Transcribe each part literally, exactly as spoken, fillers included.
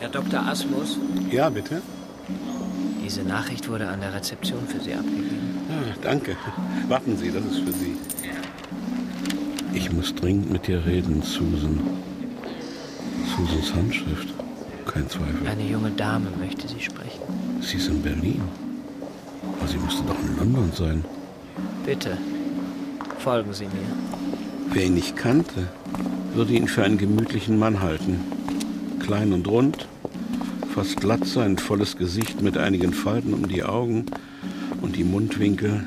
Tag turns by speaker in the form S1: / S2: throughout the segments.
S1: Herr Doktor Asmus?
S2: Ja, bitte?
S1: Diese Nachricht wurde an der Rezeption für Sie abgegeben.
S2: Ah, danke. Warten Sie, das ist für Sie. Ich muss dringend mit dir reden, Susan. Susans Handschrift. Kein Zweifel.
S1: Eine junge Dame möchte Sie sprechen.
S2: Sie ist in Berlin. Aber sie müsste doch in London sein.
S1: Bitte, folgen Sie mir.
S2: Wer ihn nicht kannte, würde ihn für einen gemütlichen Mann halten. Klein und rund, fast glatt sein volles Gesicht mit einigen Falten um die Augen und die Mundwinkel.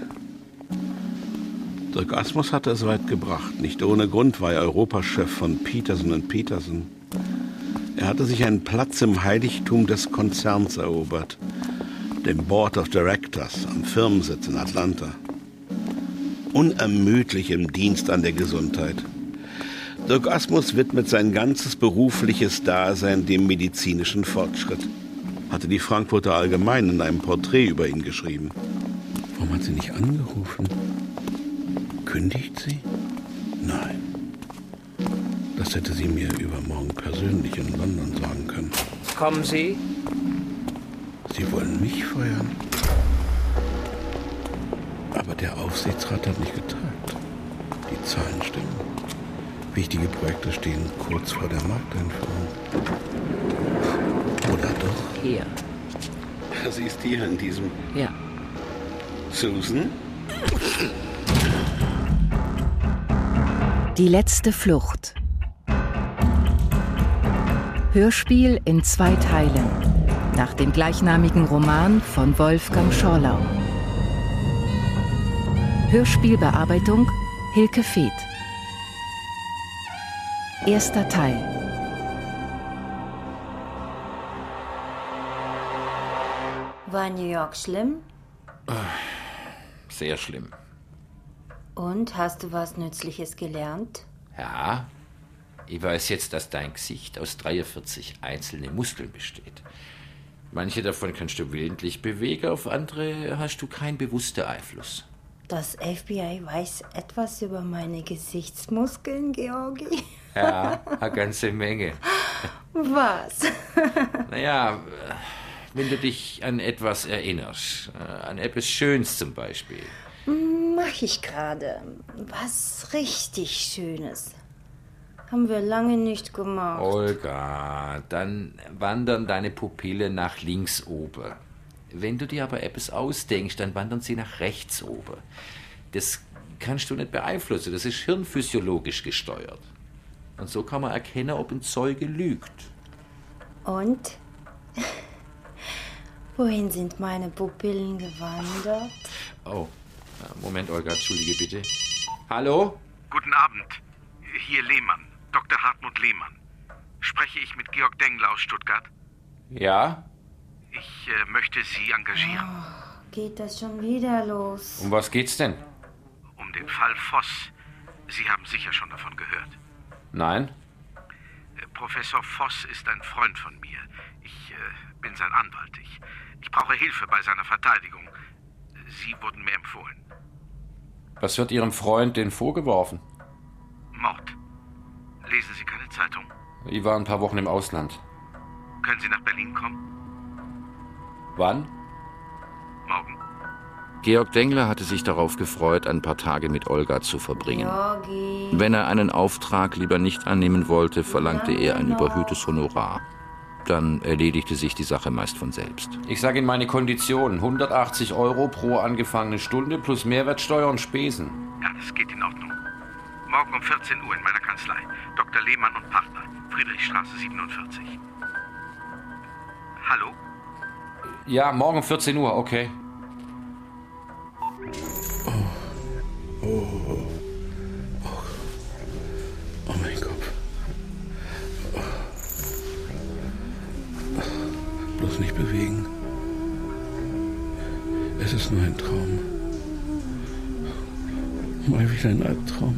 S2: Dirk Asmus hatte es weit gebracht. Nicht ohne Grund war er Europachef von Peterson und Peterson. Er hatte sich einen Platz im Heiligtum des Konzerns erobert, dem Board of Directors am Firmensitz in Atlanta. Unermüdlich im Dienst an der Gesundheit. Dirk Asmus widmet sein ganzes berufliches Dasein dem medizinischen Fortschritt. Hatte die Frankfurter Allgemeine in einem Porträt über ihn geschrieben. Warum hat sie nicht angerufen? Kündigt sie? Nein. Das hätte sie mir übermorgen persönlich in London sagen können.
S1: Kommen Sie?
S2: Sie wollen mich feuern? Aber der Aufsichtsrat hat nicht getagt. Die Zahlen stimmen. Wichtige Projekte stehen kurz vor der Markteinführung. Oder doch?
S1: Hier.
S2: Sie ist hier in diesem...
S1: Ja.
S2: Susan?
S3: Die letzte Flucht. Hörspiel in zwei Teilen. Nach dem gleichnamigen Roman von Wolfgang Schorlau. Hörspielbearbeitung Hilke Feeth. Erster Teil.
S4: War New York schlimm?
S5: Sehr schlimm.
S4: Und, hast du was Nützliches gelernt?
S5: Ja, ich weiß jetzt, dass dein Gesicht aus dreiundvierzig einzelne Muskeln besteht. Manche davon kannst du willentlich bewegen, auf andere hast du keinen bewussten Einfluss.
S4: Das F B I weiß etwas über meine Gesichtsmuskeln, Georgi?
S5: Ja, eine ganze Menge.
S4: Was?
S5: Naja, wenn du dich an etwas erinnerst, an etwas Schönes zum Beispiel.
S4: Mach ich gerade. Was richtig Schönes. Haben wir lange nicht gemacht.
S5: Olga, dann wandern deine Pupillen nach links oben. Wenn du dir aber etwas ausdenkst, dann wandern sie nach rechts oben. Das kannst du nicht beeinflussen, das ist hirnphysiologisch gesteuert. Und so kann man erkennen, ob ein Zeuge lügt.
S4: Und? Wohin sind meine Pupillen gewandert?
S5: Oh, Moment, Olga, entschuldige bitte. Hallo?
S6: Guten Abend. Hier Lehmann, Doktor Hartmut Lehmann. Spreche ich mit Georg Dengler aus Stuttgart?
S5: Ja?
S6: Ich äh, möchte Sie engagieren.
S4: Oh, geht das schon wieder los?
S5: Um was geht's denn?
S6: Um den Fall Voss. Sie haben sicher schon davon gehört.
S5: Nein?
S6: Äh, Professor Voss ist ein Freund von mir. Ich äh, bin sein Anwalt. Ich, ich brauche Hilfe bei seiner Verteidigung. Sie wurden mir empfohlen.
S5: Was wird Ihrem Freund denn vorgeworfen?
S6: Mord. Lesen Sie keine Zeitung?
S5: Ich war ein paar Wochen im Ausland.
S6: Können Sie nach Berlin kommen?
S5: Wann?
S6: Morgen.
S5: Georg Dengler hatte sich darauf gefreut, ein paar Tage mit Olga zu verbringen.
S4: Georgi.
S5: Wenn er einen Auftrag lieber nicht annehmen wollte, verlangte er ein überhöhtes Honorar. Dann erledigte sich die Sache meist von selbst. Ich sage Ihnen meine Konditionen. hundertachtzig Euro pro angefangene Stunde plus Mehrwertsteuer und Spesen.
S6: Ja, das geht in Ordnung. Morgen um vierzehn Uhr in meiner Kanzlei. Doktor Lehmann und Partner. Friedrichstraße siebenundvierzig. Hallo?
S5: Ja, morgen um vierzehn Uhr, okay.
S2: Oh, oh, oh, oh, oh mein Kopf. Oh. Bloß nicht bewegen. Es ist nur ein Traum. Mal wieder ein Albtraum.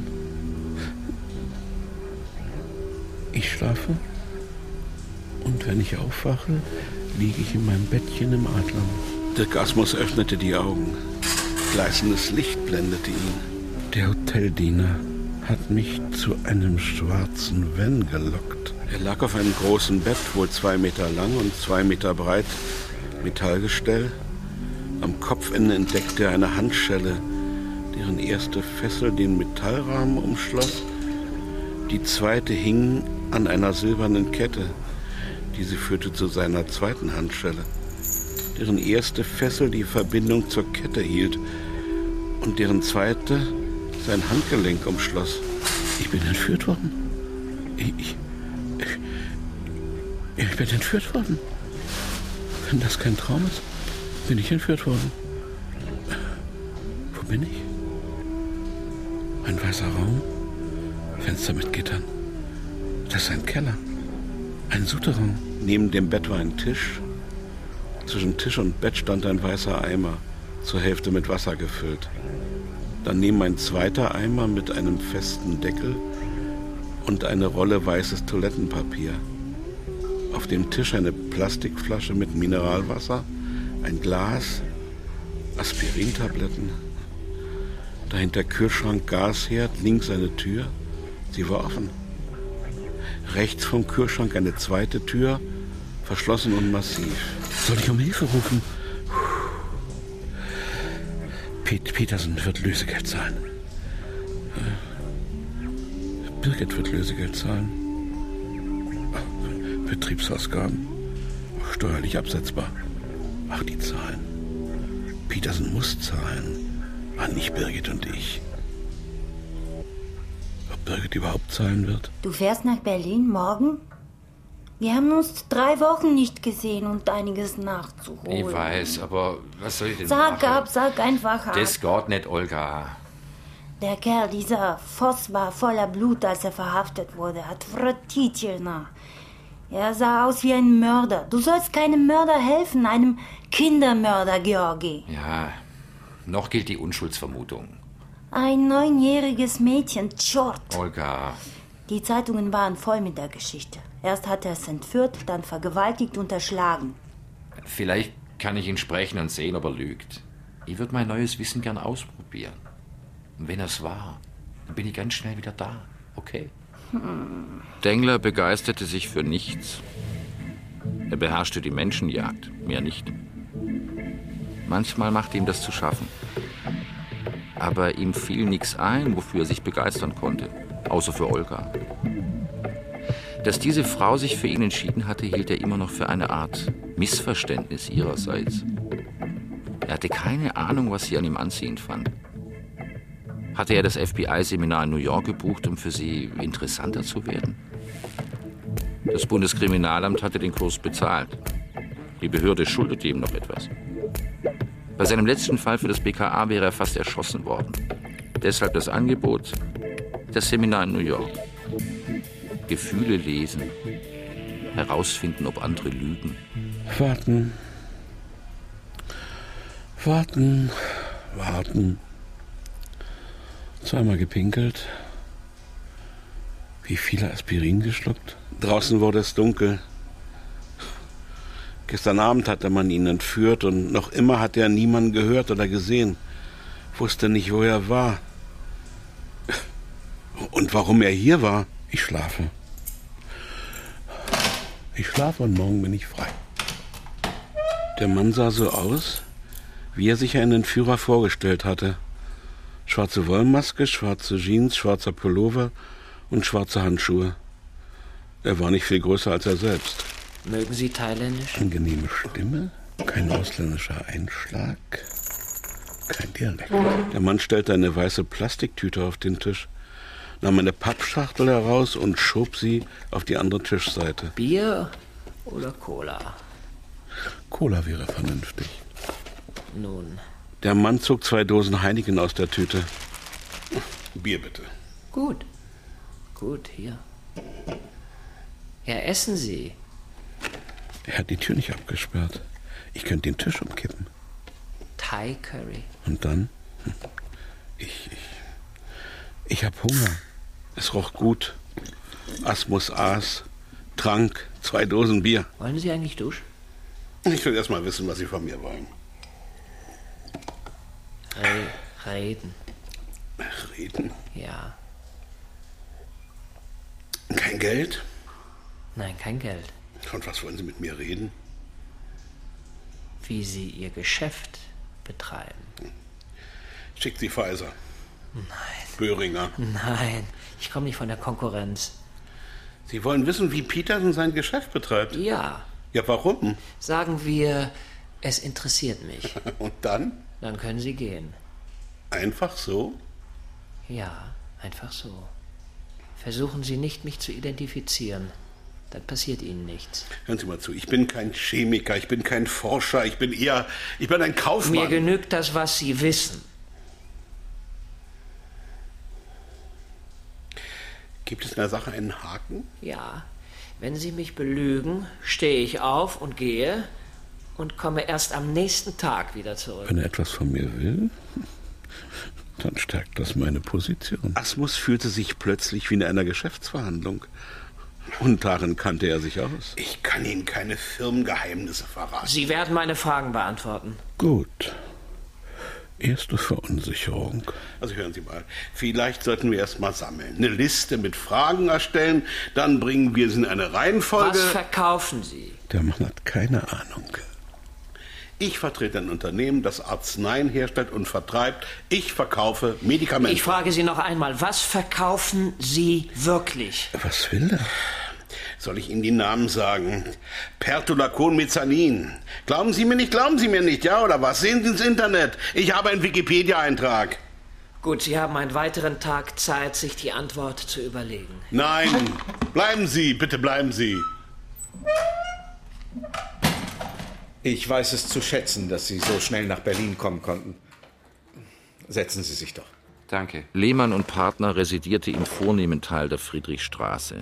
S2: Ich schlafe und wenn ich aufwache, liege ich in meinem Bettchen im Adlern. Dirk Asmus öffnete die Augen. Gleißendes Licht blendete ihn. Der Hoteldiener hat mich zu einem schwarzen Van gelockt. Er lag auf einem großen Bett, wohl zwei Meter lang und zwei Meter breit, Metallgestell. Am Kopfende entdeckte er eine Handschelle, deren erste Fessel den Metallrahmen umschloss. Die zweite hing an einer silbernen Kette. Diese führte zu seiner zweiten Handschelle, deren erste Fessel die Verbindung zur Kette hielt und deren zweite sein Handgelenk umschloss. Ich bin entführt worden. Ich, ich, ich, ich bin entführt worden. Wenn das kein Traum ist, bin ich entführt worden. Wo bin ich? Ein weißer Raum, Fenster mit Gittern. Das ist ein Keller, ein Souterrain. Neben dem Bett war ein Tisch. Zwischen Tisch und Bett stand ein weißer Eimer, zur Hälfte mit Wasser gefüllt. Daneben ein zweiter Eimer mit einem festen Deckel und eine Rolle weißes Toilettenpapier. Auf dem Tisch eine Plastikflasche mit Mineralwasser, ein Glas, Aspirintabletten. Dahinter Kühlschrank, Gasherd, links eine Tür. Sie war offen. Rechts vom Kühlschrank eine zweite Tür, verschlossen und massiv. Soll ich um Hilfe rufen? Pet- Petersen wird Lösegeld zahlen. Birgit wird Lösegeld zahlen. Betriebsausgaben. Steuerlich absetzbar. Ach, die Zahlen. Petersen muss zahlen. Ah, nicht Birgit und ich. Ob Birgit überhaupt zahlen wird?
S4: Du fährst nach Berlin morgen? Wir haben uns drei Wochen nicht gesehen und einiges nachzuholen.
S5: Ich weiß, aber was soll ich denn
S4: Sag
S5: machen?
S4: ab, sag einfach ab.
S5: Das geht nicht, Olga.
S4: Der Kerl, dieser Voss, war voller Blut, als er verhaftet wurde. Hat Vrotitjelna. Er sah aus wie ein Mörder. Du sollst keinem Mörder helfen, einem Kindermörder, Georgi.
S5: Ja, noch gilt die Unschuldsvermutung.
S4: Ein neunjähriges Mädchen, Tschort.
S5: Olga.
S4: Die Zeitungen waren voll mit der Geschichte. Erst hat er es entführt, dann vergewaltigt und erschlagen.
S5: Vielleicht kann ich ihn sprechen und sehen, ob er lügt. Ich würde mein neues Wissen gern ausprobieren. Und wenn er's war, dann bin ich ganz schnell wieder da, okay? Hm. Dengler begeisterte sich für nichts. Er beherrschte die Menschenjagd, mehr nicht. Manchmal machte ihm das zu schaffen. Aber ihm fiel nichts ein, wofür er sich begeistern konnte, außer für Olga. Dass diese Frau sich für ihn entschieden hatte, hielt er immer noch für eine Art Missverständnis ihrerseits. Er hatte keine Ahnung, was sie an ihm anziehend fand. Hatte er das F B I-Seminar in New York gebucht, um für sie interessanter zu werden? Das Bundeskriminalamt hatte den Kurs bezahlt. Die Behörde schuldete ihm noch etwas. Bei seinem letzten Fall für das B K A wäre er fast erschossen worden. Deshalb das Angebot, das Seminar in New York. Gefühle lesen, herausfinden, ob andere lügen.
S2: Warten. Warten. Warten. Zweimal gepinkelt. Wie viele Aspirin geschluckt? Draußen wurde es dunkel. Gestern Abend hatte man ihn entführt und noch immer hat er niemanden gehört oder gesehen. Wusste nicht, wo er war. Und warum er hier war. Ich schlafe. Ich schlafe und morgen bin ich frei. Der Mann sah so aus, wie er sich einen Entführer vorgestellt hatte. Schwarze Wollmaske, schwarze Jeans, schwarzer Pullover und schwarze Handschuhe. Er war nicht viel größer als er selbst.
S1: Mögen Sie thailändisch?
S2: Angenehme Stimme, kein ausländischer Einschlag, kein Dialekt. Der Mann stellte eine weiße Plastiktüte auf den Tisch, nahm eine Pappschachtel heraus und schob sie auf die andere Tischseite.
S1: Bier oder Cola?
S2: Cola wäre vernünftig.
S1: Nun.
S2: Der Mann zog zwei Dosen Heineken aus der Tüte. Bier bitte.
S1: Gut. Gut, hier. Ja, essen Sie.
S2: Er hat die Tür nicht abgesperrt. Ich könnte den Tisch umkippen.
S1: Thai Curry.
S2: Und dann? Ich, ich, ich hab Hunger. Es roch gut. Asmus aß, trank, zwei Dosen Bier.
S1: Wollen Sie eigentlich duschen?
S2: Ich will erst mal wissen, was Sie von mir wollen.
S1: Re reden.
S2: Reden?
S1: Ja.
S2: Kein Geld?
S1: Nein, kein Geld.
S2: Und was wollen Sie mit mir reden?
S1: Wie Sie Ihr Geschäft betreiben.
S2: Schickt Sie Pfizer.
S1: Nein.
S2: Böhringer.
S1: Nein, ich komme nicht von der Konkurrenz.
S2: Sie wollen wissen, wie Petersen sein Geschäft betreibt?
S1: Ja.
S2: Ja, warum?
S1: Sagen wir, es interessiert mich.
S2: Und dann?
S1: Dann können Sie gehen.
S2: Einfach so?
S1: Ja, einfach so. Versuchen Sie nicht, mich zu identifizieren. Dann passiert Ihnen nichts.
S2: Hören Sie mal zu, ich bin kein Chemiker, ich bin kein Forscher, ich bin eher, ich bin ein Kaufmann.
S1: Mir genügt das, was Sie wissen.
S2: Gibt es in der Sache einen Haken?
S1: Ja, wenn Sie mich belügen, stehe ich auf und gehe und komme erst am nächsten Tag wieder zurück.
S2: Wenn er etwas von mir will, dann stärkt das meine Position. Asmus fühlte sich plötzlich wie in einer Geschäftsverhandlung. Und darin kannte er sich aus. Ich kann Ihnen keine Firmengeheimnisse verraten.
S1: Sie werden meine Fragen beantworten.
S2: Gut. Erste Verunsicherung. Also hören Sie mal, vielleicht sollten wir erst mal sammeln. Eine Liste mit Fragen erstellen, dann bringen wir sie in eine Reihenfolge.
S1: Was verkaufen Sie?
S2: Der Mann hat keine Ahnung. Ich vertrete ein Unternehmen, das Arzneien herstellt und vertreibt. Ich verkaufe Medikamente.
S1: Ich frage Sie noch einmal, was verkaufen Sie wirklich?
S2: Was will er? Soll ich Ihnen die Namen sagen? Pertulacon Mezanin. Glauben Sie mir nicht, glauben Sie mir nicht, ja oder was? Sehen Sie ins Internet. Ich habe einen Wikipedia-Eintrag.
S1: Gut, Sie haben einen weiteren Tag Zeit, sich die Antwort zu überlegen.
S2: Nein, bleiben Sie, bitte bleiben Sie.
S7: Ich weiß es zu schätzen, dass Sie so schnell nach Berlin kommen konnten. Setzen Sie sich doch.
S5: Danke. Lehmann und Partner residierte im vornehmen Teil der Friedrichstraße.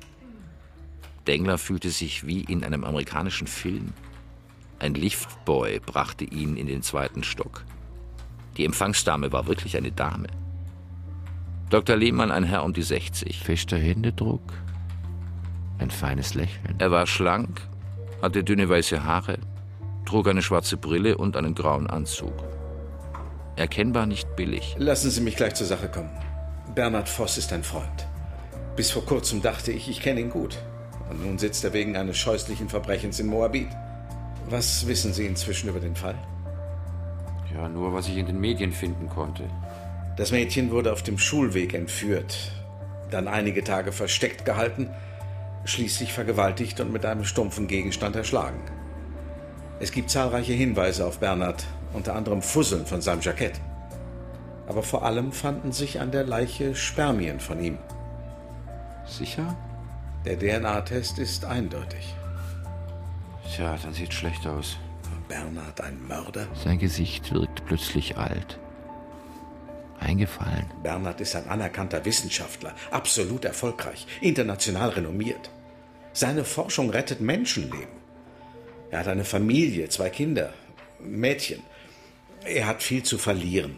S5: Dengler fühlte sich wie in einem amerikanischen Film. Ein Liftboy brachte ihn in den zweiten Stock. Die Empfangsdame war wirklich eine Dame. Doktor Lehmann, ein Herr um die sechzig. Fester Händedruck, ein feines Lächeln. Er war schlank, hatte dünne weiße Haare, trug eine schwarze Brille und einen grauen Anzug. Erkennbar nicht billig.
S7: Lassen Sie mich gleich zur Sache kommen. Bernhard Voss ist ein Freund. Bis vor kurzem dachte ich, ich kenne ihn gut. Und nun sitzt er wegen eines scheußlichen Verbrechens in Moabit. Was wissen Sie inzwischen über den Fall?
S5: Ja, nur was ich in den Medien finden konnte.
S7: Das Mädchen wurde auf dem Schulweg entführt, dann einige Tage versteckt gehalten, schließlich vergewaltigt und mit einem stumpfen Gegenstand erschlagen. Es gibt zahlreiche Hinweise auf Bernhard, unter anderem Fusseln von seinem Jackett. Aber vor allem fanden sich an der Leiche Spermien von ihm.
S5: Sicher?
S7: Der D N A-Test ist eindeutig.
S5: Tja, dann sieht schlecht aus.
S7: Bernhard ein Mörder?
S5: Sein Gesicht wirkt plötzlich alt. Eingefallen.
S7: Bernhard ist ein anerkannter Wissenschaftler, absolut erfolgreich, international renommiert. Seine Forschung rettet Menschenleben. Er hat eine Familie, zwei Kinder, Mädchen. Er hat viel zu verlieren.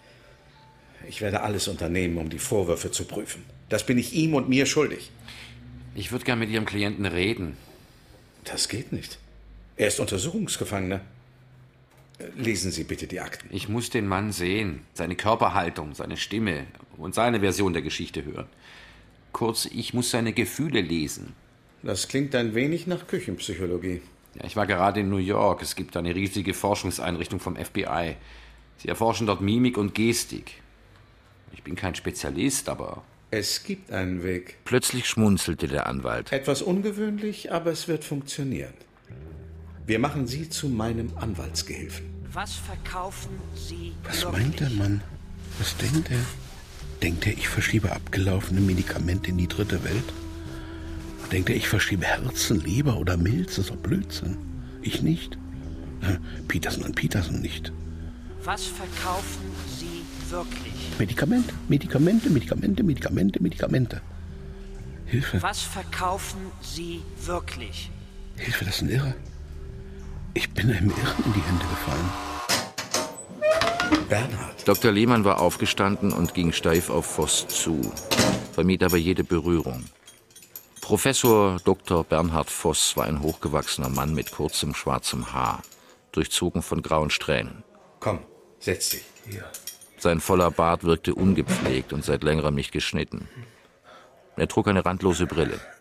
S7: Ich werde alles unternehmen, um die Vorwürfe zu prüfen. Das bin ich ihm und mir schuldig.
S5: Ich würde gern mit Ihrem Klienten reden.
S7: Das geht nicht. Er ist Untersuchungsgefangener. Lesen Sie bitte die Akten.
S5: Ich muss den Mann sehen, seine Körperhaltung, seine Stimme und seine Version der Geschichte hören. Kurz, ich muss seine Gefühle lesen.
S7: Das klingt ein wenig nach Küchenpsychologie.
S5: Ja, ich war gerade in New York. Es gibt eine riesige Forschungseinrichtung vom F B I. Sie erforschen dort Mimik und Gestik. Ich bin kein Spezialist, aber...
S7: Es gibt einen Weg.
S5: Plötzlich schmunzelte der Anwalt.
S7: Etwas ungewöhnlich, aber es wird funktionieren. Wir machen Sie zu meinem Anwaltsgehilfen.
S1: Was verkaufen Sie
S2: Was
S1: wirklich?
S2: meint der Mann? Was denkt er? Denkt er, ich verschiebe abgelaufene Medikamente in die dritte Welt? Denkt er, ich verschiebe Herzen, Leber oder Milz? Das ist doch Blödsinn. Ich nicht. Ja, Petersen und Petersen nicht.
S1: Was verkaufen Sie wirklich?
S2: Medikamente, Medikamente, Medikamente, Medikamente, Medikamente. Hilfe.
S1: Was verkaufen Sie wirklich?
S2: Hilfe, das ist ein Irrer. Ich bin einem Irren in die Hände gefallen.
S7: Bernhard.
S5: Doktor Lehmann war aufgestanden und ging steif auf Voss zu, vermied aber jede Berührung. Professor Doktor Bernhard Voss war ein hochgewachsener Mann mit kurzem schwarzem Haar, durchzogen von grauen Strähnen.
S7: Komm, setz dich.
S2: Hier.
S5: Sein voller Bart wirkte ungepflegt und seit längerem nicht geschnitten. Er trug eine randlose Brille.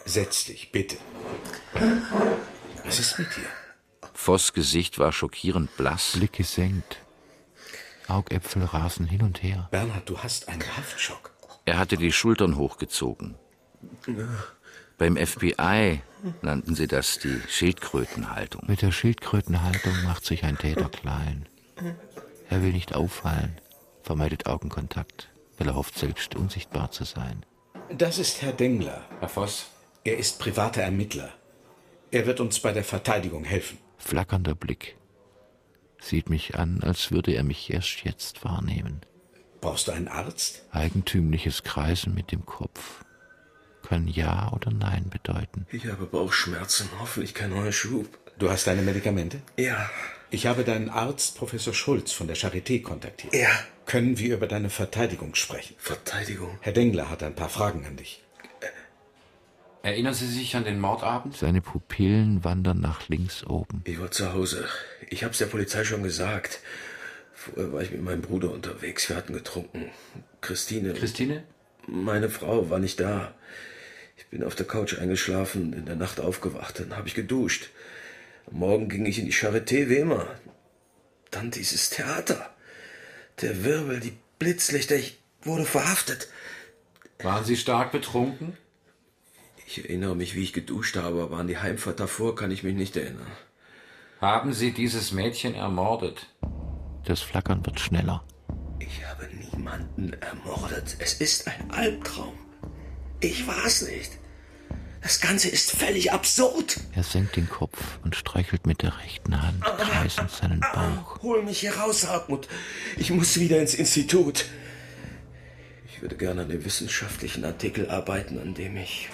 S7: Setz dich, bitte. Was ist mit dir?
S5: Voss' Gesicht war schockierend blass.
S8: Blick gesenkt. Augäpfel rasen hin und her.
S7: Bernhard, du hast einen Haftschock.
S5: Er hatte die Schultern hochgezogen. Beim F B I nannten sie das die Schildkrötenhaltung.
S8: Mit der Schildkrötenhaltung macht sich ein Täter klein. Er will nicht auffallen, vermeidet Augenkontakt, weil er hofft, selbst unsichtbar zu sein.
S7: Das ist Herr Dengler.
S5: Herr Voss?
S7: Er ist privater Ermittler. Er wird uns bei der Verteidigung helfen.
S8: Flackernder Blick. Sieht mich an, als würde er mich erst jetzt wahrnehmen.
S7: Brauchst du einen Arzt?
S8: Eigentümliches Kreisen mit dem Kopf. Kann Ja oder Nein bedeuten.
S9: Ich habe Bauchschmerzen, hoffentlich kein neuer Schub.
S7: Du hast deine Medikamente?
S9: Ja.
S7: Ich habe deinen Arzt, Professor Schulz von der Charité, kontaktiert.
S9: Ja.
S7: Können wir über deine Verteidigung sprechen?
S9: Verteidigung?
S7: Herr Dengler hat ein paar Fragen an dich.
S5: Erinnern Sie sich an den Mordabend?
S8: Seine Pupillen wandern nach links oben.
S9: Ich war zu Hause. Ich hab's der Polizei schon gesagt. Vorher war ich mit meinem Bruder unterwegs. Wir hatten getrunken. Christine...
S5: Christine?
S9: Meine Frau war nicht da. Ich bin auf der Couch eingeschlafen, in der Nacht aufgewacht. Dann habe ich geduscht. Am Morgen ging ich in die Charité, wie immer. Dann dieses Theater. Der Wirbel, die Blitzlichter. Ich wurde verhaftet.
S5: Waren Sie stark betrunken?
S9: Ich erinnere mich, wie ich geduscht habe, aber an die Heimfahrt davor kann ich mich nicht erinnern.
S5: Haben Sie dieses Mädchen ermordet?
S8: Das Flackern wird schneller.
S9: Ich habe niemanden ermordet. Es ist ein Albtraum. Ich war's nicht. Das Ganze ist völlig absurd.
S8: Er senkt den Kopf und streichelt mit der rechten Hand kreisend seinen Bauch.
S9: Hol mich hier raus, Hartmut. Ich muss wieder ins Institut. Ich würde gerne an dem wissenschaftlichen Artikel arbeiten, an dem ich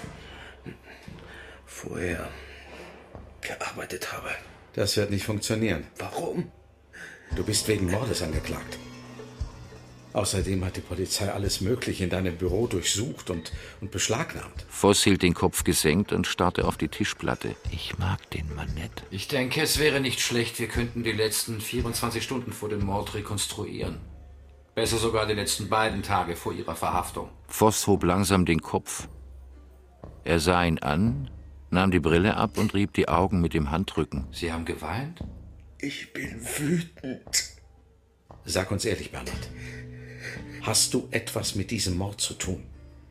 S9: vorher gearbeitet habe.
S7: Das wird nicht funktionieren.
S9: Warum?
S7: Du bist wegen Mordes angeklagt. Außerdem hat die Polizei alles Mögliche in deinem Büro durchsucht und, und beschlagnahmt.
S5: Voss hielt den Kopf gesenkt und starrte auf die Tischplatte.
S8: Ich mag den Mann nicht.
S5: Ich denke, es wäre nicht schlecht, wir könnten die letzten vierundzwanzig Stunden vor dem Mord rekonstruieren. Besser sogar die letzten beiden Tage vor ihrer Verhaftung. Voss hob langsam den Kopf. Er sah ihn an, nahm die Brille ab und rieb die Augen mit dem Handrücken. Sie haben geweint?
S9: Ich bin wütend.
S7: Sag uns ehrlich, Bernhard. Hast du etwas mit diesem Mord zu tun?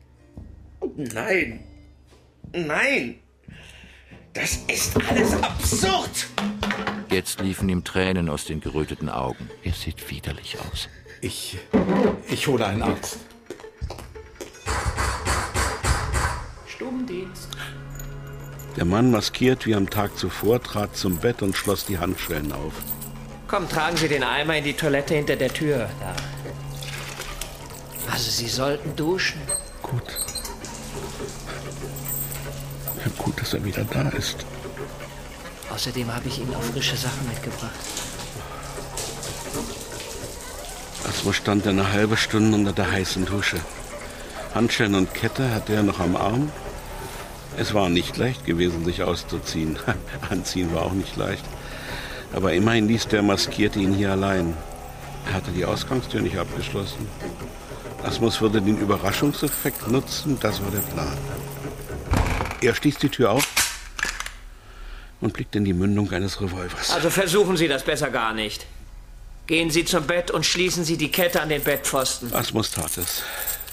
S9: Nein. Nein. Das ist alles absurd.
S5: Jetzt liefen ihm Tränen aus den geröteten Augen.
S8: Er sieht widerlich aus.
S7: Ich... ich hole einen Arzt.
S1: Stubendienst.
S2: Der Mann, maskiert wie am Tag zuvor, trat zum Bett und schloss die Handschellen auf.
S1: Komm, tragen Sie den Eimer in die Toilette hinter der Tür. Da. Also, Sie sollten duschen.
S2: Gut. Ja, gut, dass er wieder da ist.
S1: Außerdem habe ich Ihnen auch frische Sachen mitgebracht.
S2: Asmus stand eine halbe Stunde unter der heißen Dusche. Handschellen und Kette hatte er noch am Arm. Es war nicht leicht gewesen, sich auszuziehen. Anziehen war auch nicht leicht. Aber immerhin ließ der Maskierte ihn hier allein. Er hatte die Ausgangstür nicht abgeschlossen. Asmus würde den Überraschungseffekt nutzen, das war der Plan. Er stieß die Tür auf und blickte in die Mündung eines Revolvers.
S1: Also versuchen Sie das besser gar nicht. Gehen Sie zum Bett und schließen Sie die Kette an den Bettpfosten.
S2: Asmus tat es.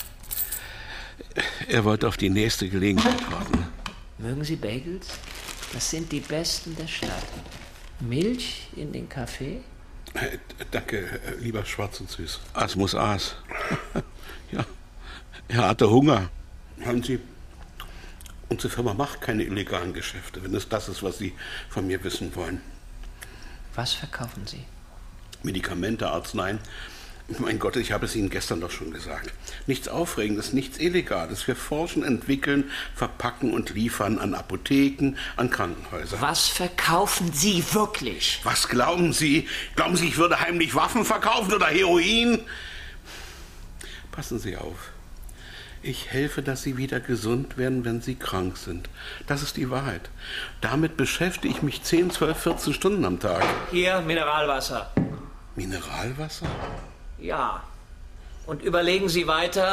S2: Er wollte auf die nächste Gelegenheit warten.
S1: Mögen Sie Bagels? Das sind die besten der Stadt. Milch in den Kaffee?
S2: Äh, danke, lieber schwarz und süß. Asmus aß. Ja, er hatte Hunger. Hören Sie, unsere Firma macht keine illegalen Geschäfte, wenn es das ist, was Sie von mir wissen wollen.
S1: Was verkaufen Sie?
S2: Medikamente, Arzneien. Mein Gott, ich habe es Ihnen gestern doch schon gesagt. Nichts Aufregendes, nichts Illegales. Wir forschen, entwickeln, verpacken und liefern an Apotheken, an Krankenhäuser.
S1: Was verkaufen Sie wirklich?
S2: Was glauben Sie? Glauben Sie, ich würde heimlich Waffen verkaufen oder Heroin? Passen Sie auf. Ich helfe, dass Sie wieder gesund werden, wenn Sie krank sind. Das ist die Wahrheit. Damit beschäftige ich mich zehn, zwölf, vierzehn Stunden am Tag.
S1: Hier, Mineralwasser.
S2: Mineralwasser?
S1: Ja. Und überlegen Sie weiter,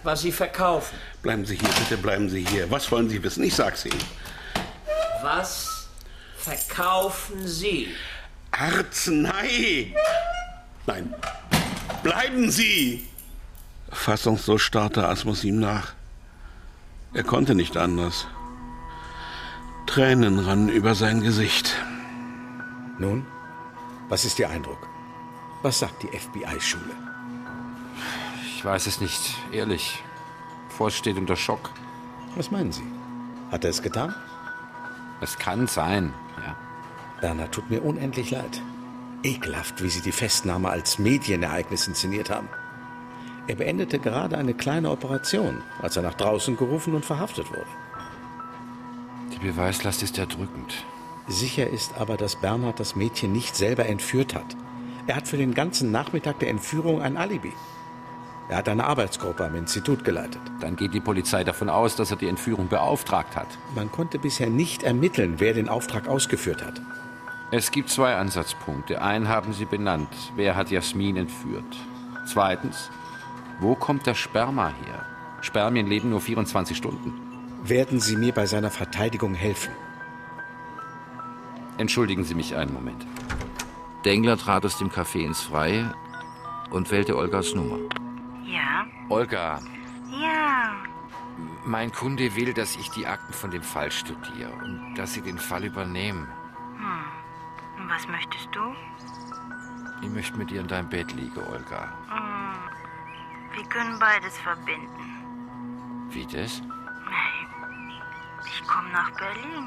S1: was Sie verkaufen.
S2: Bleiben Sie hier, bitte bleiben Sie hier. Was wollen Sie wissen? Ich sag's Ihnen.
S1: Was verkaufen Sie?
S2: Arznei! Nein, bleiben Sie! Fassungslos starrte Asmus ihm nach. Er konnte nicht anders. Tränen rannen über sein Gesicht.
S7: Nun, was ist Ihr Eindruck? Was sagt die F B I-Schule?
S5: Ich weiß es nicht, ehrlich. Voss steht unter Schock.
S7: Was meinen Sie? Hat er es getan?
S5: Es kann sein, ja.
S7: Bernhard, tut mir unendlich leid. Ekelhaft, wie Sie die Festnahme als Medienereignis inszeniert haben. Er beendete gerade eine kleine Operation, als er nach draußen gerufen und verhaftet wurde.
S5: Die Beweislast ist erdrückend.
S7: Sicher ist aber, dass Bernhard das Mädchen nicht selber entführt hat. Er hat für den ganzen Nachmittag der Entführung ein Alibi. Er hat eine Arbeitsgruppe am Institut geleitet.
S5: Dann geht die Polizei davon aus, dass er die Entführung beauftragt hat.
S7: Man konnte bisher nicht ermitteln, wer den Auftrag ausgeführt hat.
S5: Es gibt zwei Ansatzpunkte. Einen haben Sie benannt. Wer hat Jasmin entführt? Zweitens, wo kommt das Sperma her? Spermien leben nur vierundzwanzig Stunden.
S7: Werden Sie mir bei seiner Verteidigung helfen?
S5: Entschuldigen Sie mich einen Moment.
S8: Dengler trat aus dem Café ins Freie und wählte Olgas Nummer.
S4: Ja?
S5: Olga,
S4: Ja.
S5: mein Kunde will, dass ich die Akten von dem Fall studiere und dass Sie den Fall übernehmen.
S4: Hm. Und was möchtest du?
S5: Ich möchte mit dir in deinem Bett liegen, Olga.
S4: Hm. Wir können beides verbinden.
S5: Wie das?
S4: Hey, ich komme nach Berlin.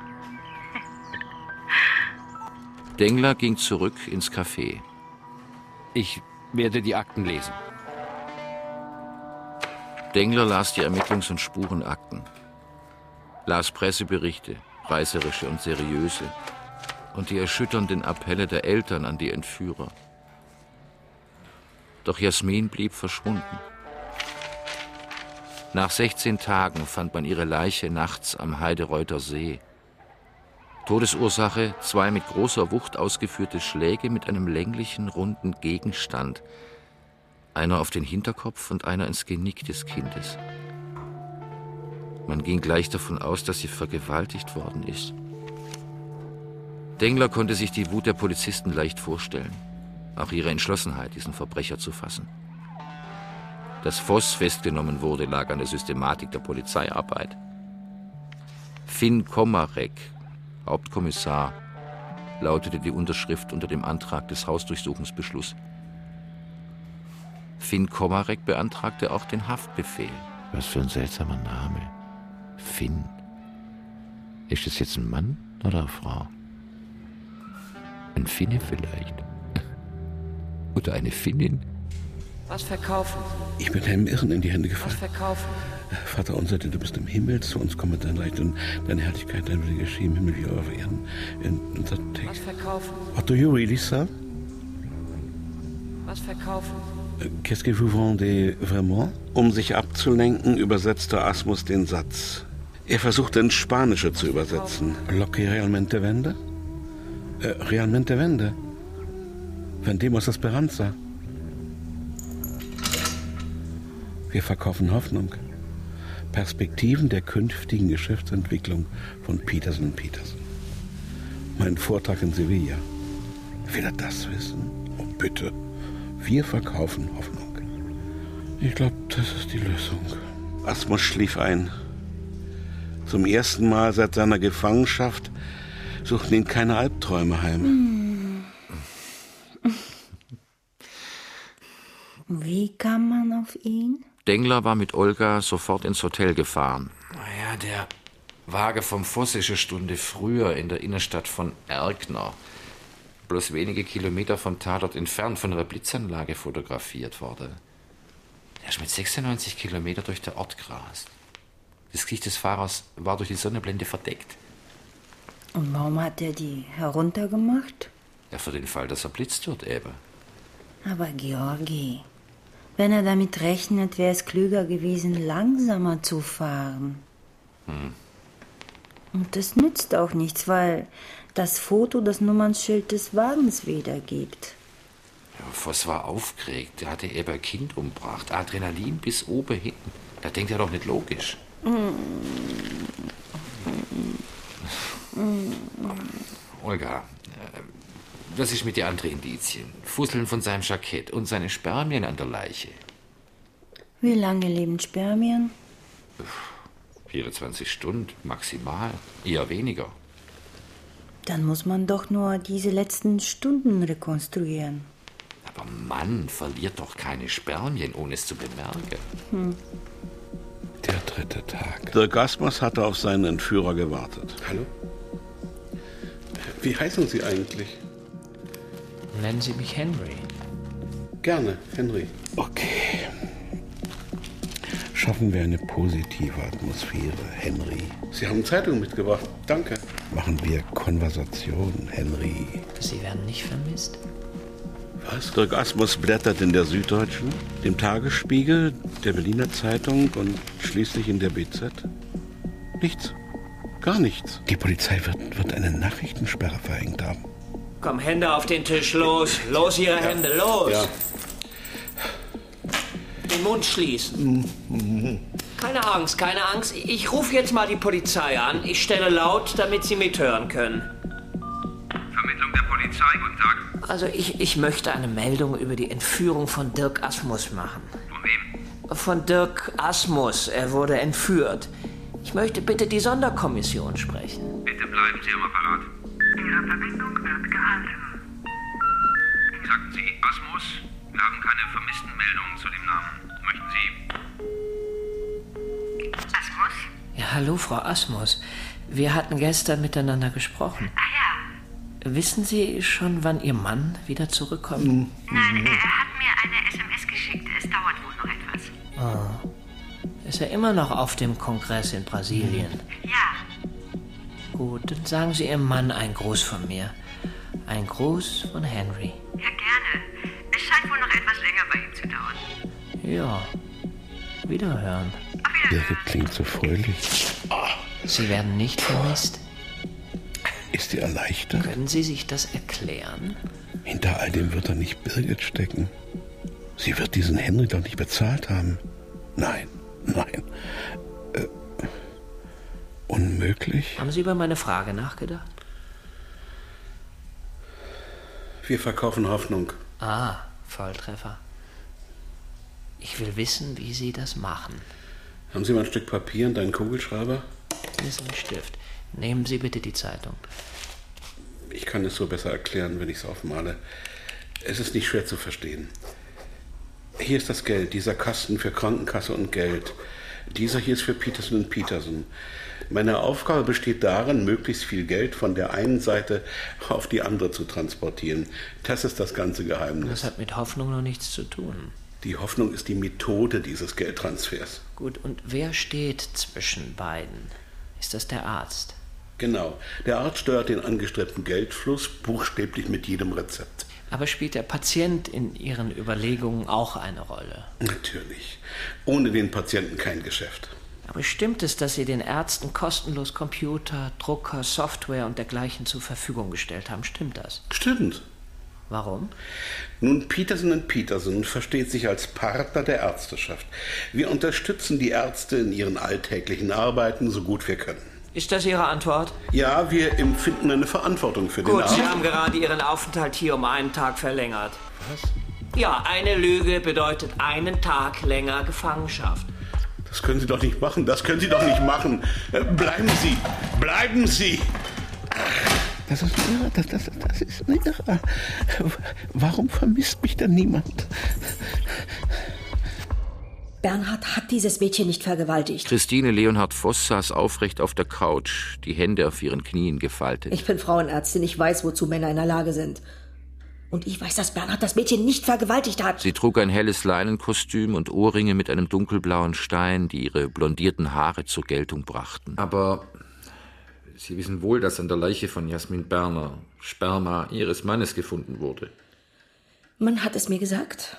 S8: Dengler ging zurück ins Café.
S5: Ich werde die Akten lesen.
S8: Dengler las die Ermittlungs- und Spurenakten, las Presseberichte, reißerische und seriöse, und die erschütternden Appelle der Eltern an die Entführer. Doch Jasmin blieb verschwunden. Nach sechzehn Tagen fand man ihre Leiche nachts am Heidereuter See. Todesursache: zwei mit großer Wucht ausgeführte Schläge mit einem länglichen, runden Gegenstand. Einer auf den Hinterkopf und einer ins Genick des Kindes. Man ging gleich davon aus, dass sie vergewaltigt worden ist. Dengler konnte sich die Wut der Polizisten leicht vorstellen. Auch ihre Entschlossenheit, diesen Verbrecher zu fassen. Dass Voss festgenommen wurde, lag an der Systematik der Polizeiarbeit. Finn Komarek, Hauptkommissar, lautete die Unterschrift unter dem Antrag des Hausdurchsuchungsbeschlusses. Finn Komarek beantragte auch den Haftbefehl. Was für ein seltsamer Name. Finn. Ist das jetzt ein Mann oder eine Frau? Ein Finne vielleicht. Oder eine Finnin.
S1: Was verkaufen Sie?
S2: Ich bin einem Irren in die Hände
S1: Was
S2: gefallen.
S1: verkaufen?
S2: Vater unser, du bist im Himmel, zu uns komme dein Reich und deine Herrlichkeit, dein Wille geschehe im Himmel wie auf Erden. In unser
S1: Was
S2: Text.
S1: verkaufen?
S2: What do you really sell?
S1: Was verkaufen?
S2: Qu'est-ce que vous vendez vraiment? Um sich abzulenken, übersetzte Asmus den Satz. Er versuchte ins Spanische zu übersetzen. Lo que realmente vende? Äh, realmente vende? Vendemos esperanza. Wir verkaufen Hoffnung. Perspektiven der künftigen Geschäftsentwicklung von Peterson und Peterson. Mein Vortrag in Sevilla. Will er das wissen? Oh, bitte. Wir verkaufen Hoffnung. Ich glaube, das ist die Lösung. Asmus schlief ein. Zum ersten Mal seit seiner Gefangenschaft suchten ihn keine Albträume heim.
S4: Wie kam man auf ihn?
S8: Dengler war mit Olga sofort ins Hotel gefahren.
S5: Naja, der Wagen vom Voss ist eine Stunde früher in der Innenstadt von Erkner. Bloß wenige Kilometer vom Tatort entfernt von einer Blitzanlage fotografiert worden. Er ist mit sechsundneunzig Kilometer durch den Ort gerast. Das Gesicht des Fahrers war durch die Sonnenblende verdeckt.
S4: Und warum hat er die heruntergemacht?
S5: Ja, für den Fall, dass er blitzt wird eben.
S4: Aber Georgi, wenn er damit rechnet, wäre es klüger gewesen, langsamer zu fahren.
S5: Hm.
S4: Und das nützt auch nichts, weil das Foto das Nummernschild des Wagens wiedergibt.
S5: Voss war aufgeregt. Er hatte eben ein Kind umgebracht. Adrenalin bis oben hin. Da denkt er doch nicht logisch. Olga, was ist mit den anderen Indizien? Fusseln von seinem Jackett und seine Spermien an der Leiche.
S4: Wie lange leben Spermien?
S5: vierundzwanzig Stunden maximal, eher weniger.
S4: Dann muss man doch nur diese letzten Stunden rekonstruieren.
S5: Aber Mann verliert doch keine Spermien, ohne es zu bemerken.
S4: Hm.
S2: Der dritte Tag. Dirk Asmus hatte auf seinen Entführer gewartet.
S10: Hallo? Wie heißen Sie eigentlich?
S1: Nennen Sie mich Henry.
S10: Gerne, Henry.
S2: Okay. Schaffen wir eine positive Atmosphäre, Henry.
S10: Sie haben Zeitung mitgebracht. Danke.
S2: Machen wir Konversation, Henry.
S1: Sie werden nicht vermisst?
S2: Was? Dirk Asmus blättert in der Süddeutschen, dem Tagesspiegel, der Berliner Zeitung und schließlich in der B Z. Nichts. Gar nichts. Die Polizei wird, wird eine Nachrichtensperre verhängt haben.
S1: Komm, Hände auf den Tisch, los. Los, Ihre ja. Hände, los. Ja. Den Mund schließen.
S2: Mhm.
S1: Keine Angst, keine Angst. Ich rufe jetzt mal die Polizei an. Ich stelle laut, damit Sie mithören können.
S6: Vermittlung der Polizei, guten Tag.
S1: Also ich, ich möchte eine Meldung über die Entführung von Dirk Asmus machen.
S6: Von wem?
S1: Von Dirk Asmus. Er wurde entführt. Ich möchte bitte die Sonderkommission sprechen.
S6: Bitte bleiben Sie am Apparat.
S11: Ihre Verbindung wird gehalten.
S6: Sagten Sie Asmus? Wir haben keine vermissten Meldungen zu dem Namen. Möchten Sie?
S11: Asmus?
S1: Ja, hallo, Frau Asmus. Wir hatten gestern miteinander gesprochen.
S11: Ah ja.
S1: Wissen Sie schon, wann Ihr Mann wieder zurückkommt?
S11: Mhm. Nein, er hat mir eine S M S geschickt. Es dauert wohl noch etwas.
S1: Oh. Ist er immer noch auf dem Kongress in Brasilien?
S11: Ja.
S1: Gut, dann sagen Sie Ihrem Mann einen Gruß von mir. Ein Gruß von Henry.
S11: Ja, gerne. Es scheint wohl noch etwas länger bei ihm zu dauern.
S1: Ja. Wiederhören.
S11: Auf Wiederhören.
S2: Der klingt so fröhlich.
S1: Sie werden nicht vermisst.
S2: Ist sie erleichtert?
S1: Können Sie sich das erklären?
S2: Hinter all dem wird doch nicht Birgit stecken. Sie wird diesen Henry doch nicht bezahlt haben. Nein, nein. Äh, unmöglich.
S1: Haben Sie über meine Frage nachgedacht?
S10: Wir verkaufen Hoffnung.
S1: Ah, Volltreffer. Ich will wissen, wie Sie das machen.
S10: Haben Sie mal ein Stück Papier und einen Kugelschreiber?
S1: Hier ist ein Stift. Nehmen Sie bitte die Zeitung.
S10: Ich kann es so besser erklären, wenn ich es aufmale. Es ist nicht schwer zu verstehen. Hier ist das Geld, dieser Kasten für Krankenkasse und Geld. Dieser hier ist für Peterson und Peterson. Meine Aufgabe besteht darin, möglichst viel Geld von der einen Seite auf die andere zu transportieren. Das ist das ganze Geheimnis.
S1: Das hat mit Hoffnung noch nichts zu tun.
S10: Die Hoffnung ist die Methode dieses Geldtransfers.
S1: Gut, und wer steht zwischen beiden? Ist das der Arzt?
S10: Genau. Der Arzt steuert den angestrebten Geldfluss buchstäblich mit jedem Rezept.
S1: Aber spielt der Patient in Ihren Überlegungen auch eine Rolle?
S10: Natürlich. Ohne den Patienten kein Geschäft.
S1: Aber stimmt es, dass Sie den Ärzten kostenlos Computer, Drucker, Software und dergleichen zur Verfügung gestellt haben? Stimmt das?
S10: Stimmt.
S1: Warum?
S10: Nun, Peterson und Peterson versteht sich als Partner der Ärzteschaft. Wir unterstützen die Ärzte in ihren alltäglichen Arbeiten so gut wir können.
S1: Ist das Ihre Antwort?
S10: Ja, wir empfinden eine Verantwortung für den
S1: Gut,
S10: Arzt.
S1: Sie haben gerade Ihren Aufenthalt hier um einen Tag verlängert.
S10: Was?
S1: Ja, eine Lüge bedeutet einen Tag länger Gefangenschaft.
S10: Das können Sie doch nicht machen, das können Sie doch nicht machen. Bleiben Sie, bleiben Sie!
S2: Das ist irre, das, das, das ist irre. Warum vermisst mich denn niemand?
S12: Bernhard hat dieses Mädchen nicht vergewaltigt.
S8: Christine Leonhard Voss saß aufrecht auf der Couch, die Hände auf ihren Knien gefaltet.
S12: Ich bin Frauenärztin, ich weiß, wozu Männer in der Lage sind. Und ich weiß, dass Bernhard das Mädchen nicht vergewaltigt hat.
S8: Sie trug ein helles Leinenkostüm und Ohrringe mit einem dunkelblauen Stein, die ihre blondierten Haare zur Geltung brachten.
S5: Aber Sie wissen wohl, dass an der Leiche von Jasmin Berner Sperma Ihres Mannes gefunden wurde.
S12: Man hat es mir gesagt.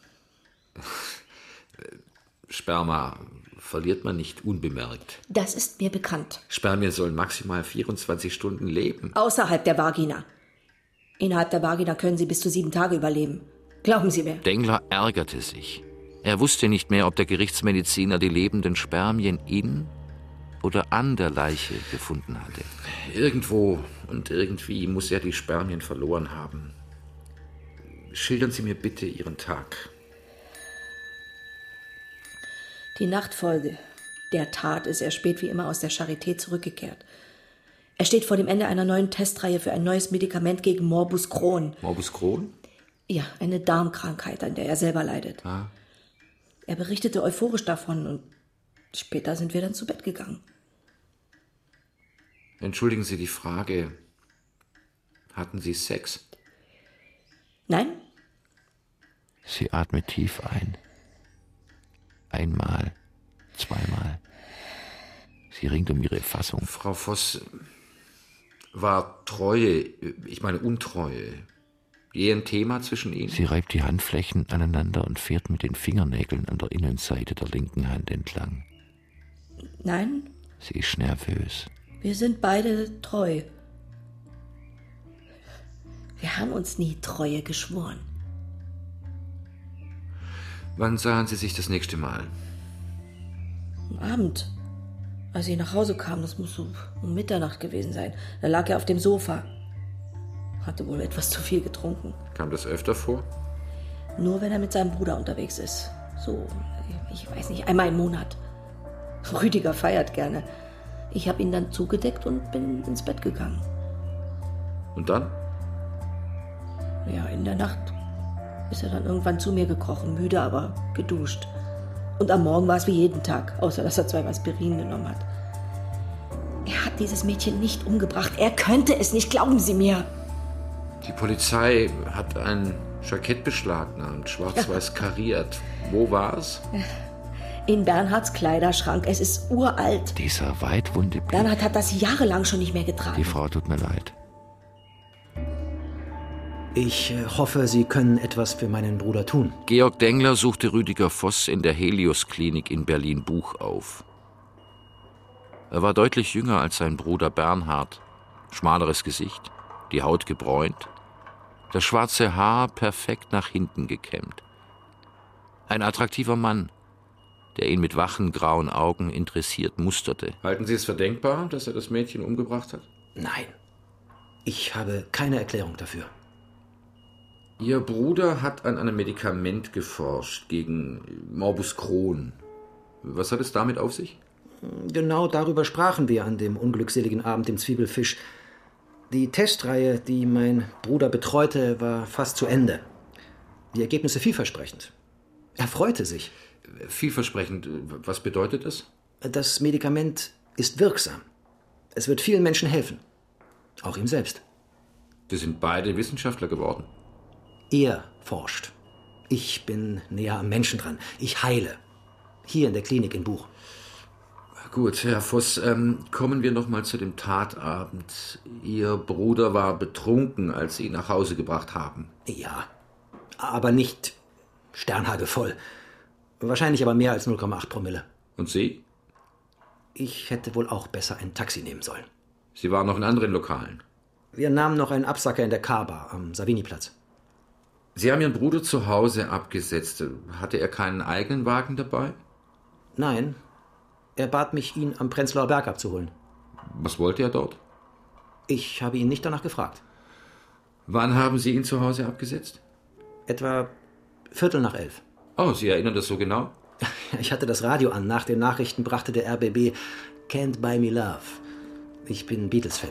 S5: Sperma verliert man nicht unbemerkt.
S12: Das ist mir bekannt.
S5: Spermien sollen maximal vierundzwanzig Stunden leben.
S12: Außerhalb der Vagina. Innerhalb der Vagina können sie bis zu sieben Tage überleben. Glauben Sie mir.
S8: Dengler ärgerte sich. Er wusste nicht mehr, ob der Gerichtsmediziner die lebenden Spermien in oder an der Leiche gefunden hatte. Irgendwo und irgendwie muss er die Spermien verloren haben. Schildern Sie mir bitte Ihren Tag.
S12: Die Nachtfolge der Tat ist er spät wie immer aus der Charité zurückgekehrt. Er steht vor dem Ende einer neuen Testreihe für ein neues Medikament gegen Morbus Crohn.
S8: Morbus Crohn?
S12: Ja, eine Darmkrankheit, an der er selber leidet.
S8: Ah.
S12: Er berichtete euphorisch davon und später sind wir dann zu Bett gegangen.
S8: Entschuldigen Sie die Frage, hatten Sie Sex?
S12: Nein?
S8: Sie atmet tief ein. Einmal, zweimal. Sie ringt um ihre Fassung. Frau Voss, war Treue, ich meine Untreue, je ein Thema zwischen Ihnen? Sie reibt die Handflächen aneinander und fährt mit den Fingernägeln an der Innenseite der linken Hand entlang.
S12: Nein?
S8: Sie ist nervös.
S12: Wir sind beide treu. Wir haben uns nie Treue geschworen.
S8: Wann sahen Sie sich das nächste Mal?
S12: Am Abend, als ich nach Hause kam, das muss so um Mitternacht gewesen sein. Da lag er auf dem Sofa. Hatte wohl etwas zu viel getrunken.
S8: Kam das öfter vor?
S12: Nur wenn er mit seinem Bruder unterwegs ist. So, ich weiß nicht, einmal im Monat. Rüdiger feiert gerne. Ich habe ihn dann zugedeckt und bin ins Bett gegangen.
S8: Und dann?
S12: Ja, in der Nacht ist er dann irgendwann zu mir gekrochen, müde, aber geduscht. Und am Morgen war es wie jeden Tag, außer dass er zweimal Aspirin genommen hat. Er hat dieses Mädchen nicht umgebracht. Er könnte es nicht, glauben Sie mir.
S8: Die Polizei hat ein Jackett beschlagnahmt, schwarz-weiß kariert. Wo war es?
S12: In Bernhards Kleiderschrank. Es ist uralt.
S8: Dieser weitwunde Blick.
S12: Bernhard hat das jahrelang schon nicht mehr getragen.
S8: Die Frau tut mir leid.
S13: Ich äh, hoffe, Sie können etwas für meinen Bruder tun.
S8: Georg Dengler suchte Rüdiger Voss in der Helios-Klinik in Berlin-Buch auf. Er war deutlich jünger als sein Bruder Bernhard. Schmaleres Gesicht, die Haut gebräunt, das schwarze Haar perfekt nach hinten gekämmt. Ein attraktiver Mann, der ihn mit wachen, grauen Augen interessiert musterte. Halten Sie es für denkbar, dass er das Mädchen umgebracht hat?
S13: Nein. Ich habe keine Erklärung dafür.
S8: Ihr Bruder hat an einem Medikament geforscht gegen Morbus Crohn. Was hat es damit auf sich?
S13: Genau darüber sprachen wir an dem unglückseligen Abend im Zwiebelfisch. Die Testreihe, die mein Bruder betreute, war fast zu Ende. Die Ergebnisse vielversprechend. Er freute sich.
S8: Vielversprechend, was bedeutet das?
S13: Das Medikament ist wirksam. Es wird vielen Menschen helfen. Auch ihm selbst.
S8: Sie sind beide Wissenschaftler geworden.
S13: Er forscht. Ich bin näher am Menschen dran. Ich heile. Hier in der Klinik in Buch.
S8: Gut, Herr Voss, ähm, kommen wir noch mal zu dem Tatabend. Ihr Bruder war betrunken, als Sie ihn nach Hause gebracht haben.
S13: Ja, aber nicht sternhagelvoll. Wahrscheinlich aber mehr als null Komma acht Promille.
S8: Und Sie?
S13: Ich hätte wohl auch besser ein Taxi nehmen sollen.
S8: Sie waren noch in anderen Lokalen?
S13: Wir nahmen noch einen Absacker in der K-Bar am Saviniplatz.
S8: Sie haben Ihren Bruder zu Hause abgesetzt. Hatte er keinen eigenen Wagen dabei?
S13: Nein. Er bat mich, ihn am Prenzlauer Berg abzuholen.
S8: Was wollte er dort?
S13: Ich habe ihn nicht danach gefragt.
S8: Wann haben Sie ihn zu Hause abgesetzt?
S13: Etwa Viertel nach elf.
S8: Oh, Sie erinnern das so genau?
S13: Ich hatte das Radio an. Nach den Nachrichten brachte der R B B Can't Buy Me Love. Ich bin Beatles-Fan.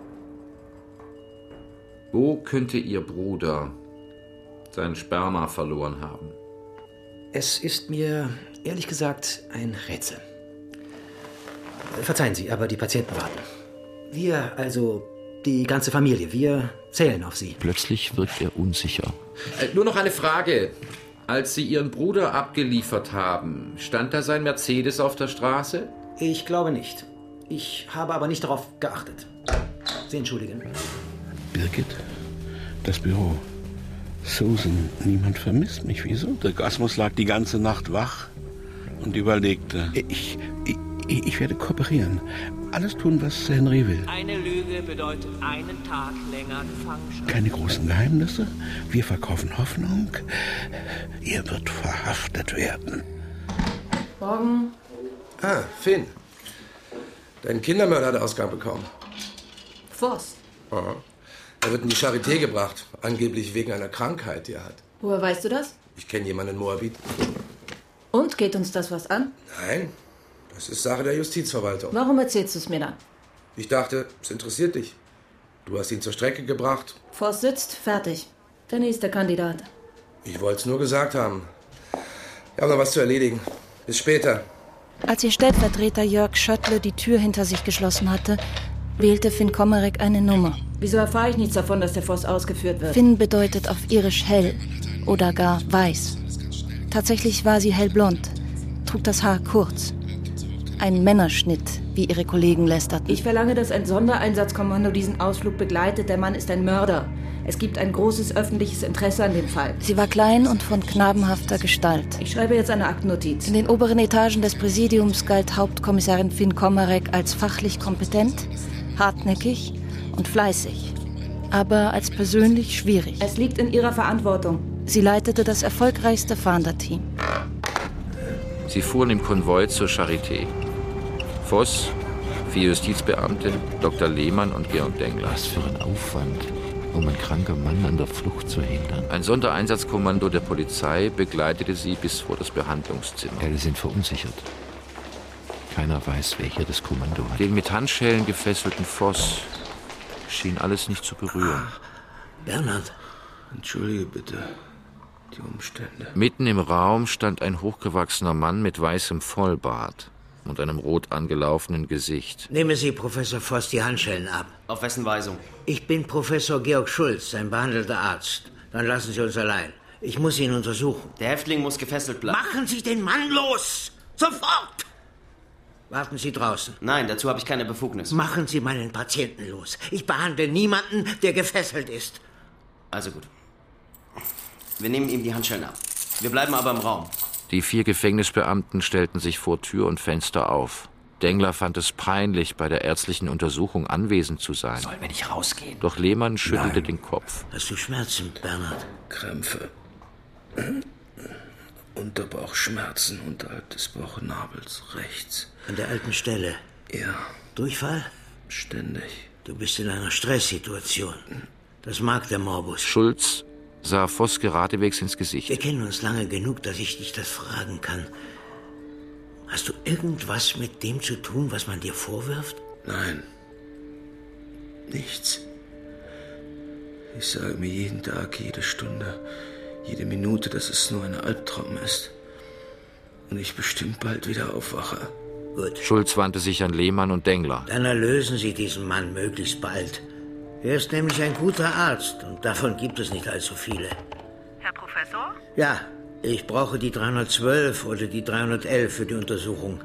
S8: Wo könnte Ihr Bruder sein Sperma verloren haben?
S13: Es ist mir, ehrlich gesagt, ein Rätsel. Verzeihen Sie, aber die Patienten warten. Wir, also die ganze Familie, wir zählen auf Sie.
S8: Plötzlich wirkt er unsicher. Äh, nur noch eine Frage. Als Sie Ihren Bruder abgeliefert haben, stand da sein Mercedes auf der Straße?
S13: Ich glaube nicht. Ich habe aber nicht darauf geachtet. Sie entschuldigen.
S2: Birgit, das Büro. Susan, niemand vermisst mich. Wieso? Der Asmus lag die ganze Nacht wach und überlegte.
S13: Ich, ich,
S2: Ich, ich werde kooperieren. Alles tun, was Henry will.
S1: Eine Lüge bedeutet einen Tag länger Gefangenschaft.
S2: Keine großen Geheimnisse. Wir verkaufen Hoffnung. Ihr wird verhaftet werden.
S12: Morgen.
S14: Ah, Finn. Dein Kindermörder hat Ausgang bekommen.
S12: Voss.
S14: Aha. Er wird in die Charité gebracht. Angeblich wegen einer Krankheit, die er hat.
S12: Woher weißt du das?
S14: Ich kenne jemanden in Moabit.
S12: Und, geht uns das was an?
S14: Nein, das ist Sache der Justizverwaltung.
S12: Warum erzählst du es mir dann?
S14: Ich dachte, es interessiert dich. Du hast ihn zur Strecke gebracht.
S12: Voss sitzt, fertig. Der nächste Kandidat.
S14: Ich wollte es nur gesagt haben. Ich habe noch was zu erledigen. Bis später.
S15: Als ihr Stellvertreter Jörg Schöttle die Tür hinter sich geschlossen hatte, wählte Finn Kommerek eine Nummer.
S12: Wieso erfahre ich nichts davon, dass der Voss ausgeführt wird?
S15: Finn bedeutet auf Irisch hell oder gar weiß. Tatsächlich war sie hellblond, trug das Haar kurz. Ein Männerschnitt, wie ihre Kollegen lästerten.
S12: Ich verlange, dass ein Sondereinsatzkommando diesen Ausflug begleitet. Der Mann ist ein Mörder. Es gibt ein großes öffentliches Interesse an dem Fall.
S15: Sie war klein und von knabenhafter Gestalt.
S12: Ich schreibe jetzt eine Aktennotiz.
S15: In den oberen Etagen des Präsidiums galt Hauptkommissarin Finn Kommerek als fachlich kompetent, hartnäckig und fleißig, aber als persönlich schwierig.
S12: Es liegt in ihrer Verantwortung.
S15: Sie leitete das erfolgreichste Fahnderteam.
S8: Sie fuhren im Konvoi zur Charité. Voss, vier Justizbeamte, Doktor Lehmann und Georg Dengler.
S5: Was für ein Aufwand, um einen kranken Mann an der Flucht zu hindern.
S8: Ein Sondereinsatzkommando der Polizei begleitete sie bis vor das Behandlungszimmer.
S5: Alle sind verunsichert. Keiner weiß, welcher das Kommando hat.
S8: Den mit Handschellen gefesselten Voss schien alles nicht zu berühren.
S9: Bernhard, entschuldige bitte die Umstände.
S8: Mitten im Raum stand ein hochgewachsener Mann mit weißem Vollbart und einem rot angelaufenen Gesicht.
S16: Nehmen Sie Professor Voss die Handschellen ab.
S17: Auf wessen Weisung?
S16: Ich bin Professor Georg Schulz, sein behandelter Arzt. Dann lassen Sie uns allein. Ich muss ihn untersuchen.
S17: Der Häftling muss gefesselt bleiben.
S16: Machen Sie den Mann los! Sofort! Warten Sie draußen.
S17: Nein, dazu habe ich keine Befugnis.
S16: Machen Sie meinen Patienten los. Ich behandle niemanden, der gefesselt ist.
S17: Also gut. Wir nehmen ihm die Handschellen ab. Wir bleiben aber im Raum.
S8: Die vier Gefängnisbeamten stellten sich vor Tür und Fenster auf. Dengler fand es peinlich, bei der ärztlichen Untersuchung anwesend zu sein.
S17: Sollen wir nicht rausgehen?
S8: Doch Lehmann schüttelte
S16: Nein.
S8: den Kopf.
S16: Hast du Schmerzen, Bernhard?
S9: Krämpfe. Unterbauchschmerzen unterhalb des Bauchnabels rechts.
S16: An der alten Stelle?
S9: Ja.
S16: Durchfall?
S9: Ständig.
S16: Du bist in einer Stresssituation. Das mag der Morbus.
S8: Schulz sah Voss geradewegs ins Gesicht.
S16: Wir kennen uns lange genug, dass ich dich das fragen kann. Hast du irgendwas mit dem zu tun, was man dir vorwirft?
S9: Nein. Nichts. Ich sage mir jeden Tag, jede Stunde, jede Minute, dass es nur ein Albtraum ist. Und ich bestimmt bald wieder aufwache.
S16: Gut.
S8: Schulz wandte sich an Lehmann und Dengler.
S16: Dann erlösen Sie diesen Mann möglichst bald. Er ist nämlich ein guter Arzt und davon gibt es nicht allzu viele.
S11: Herr Professor?
S16: Ja, ich brauche die dreihundertzwölf oder die dreihundertelf für die Untersuchung.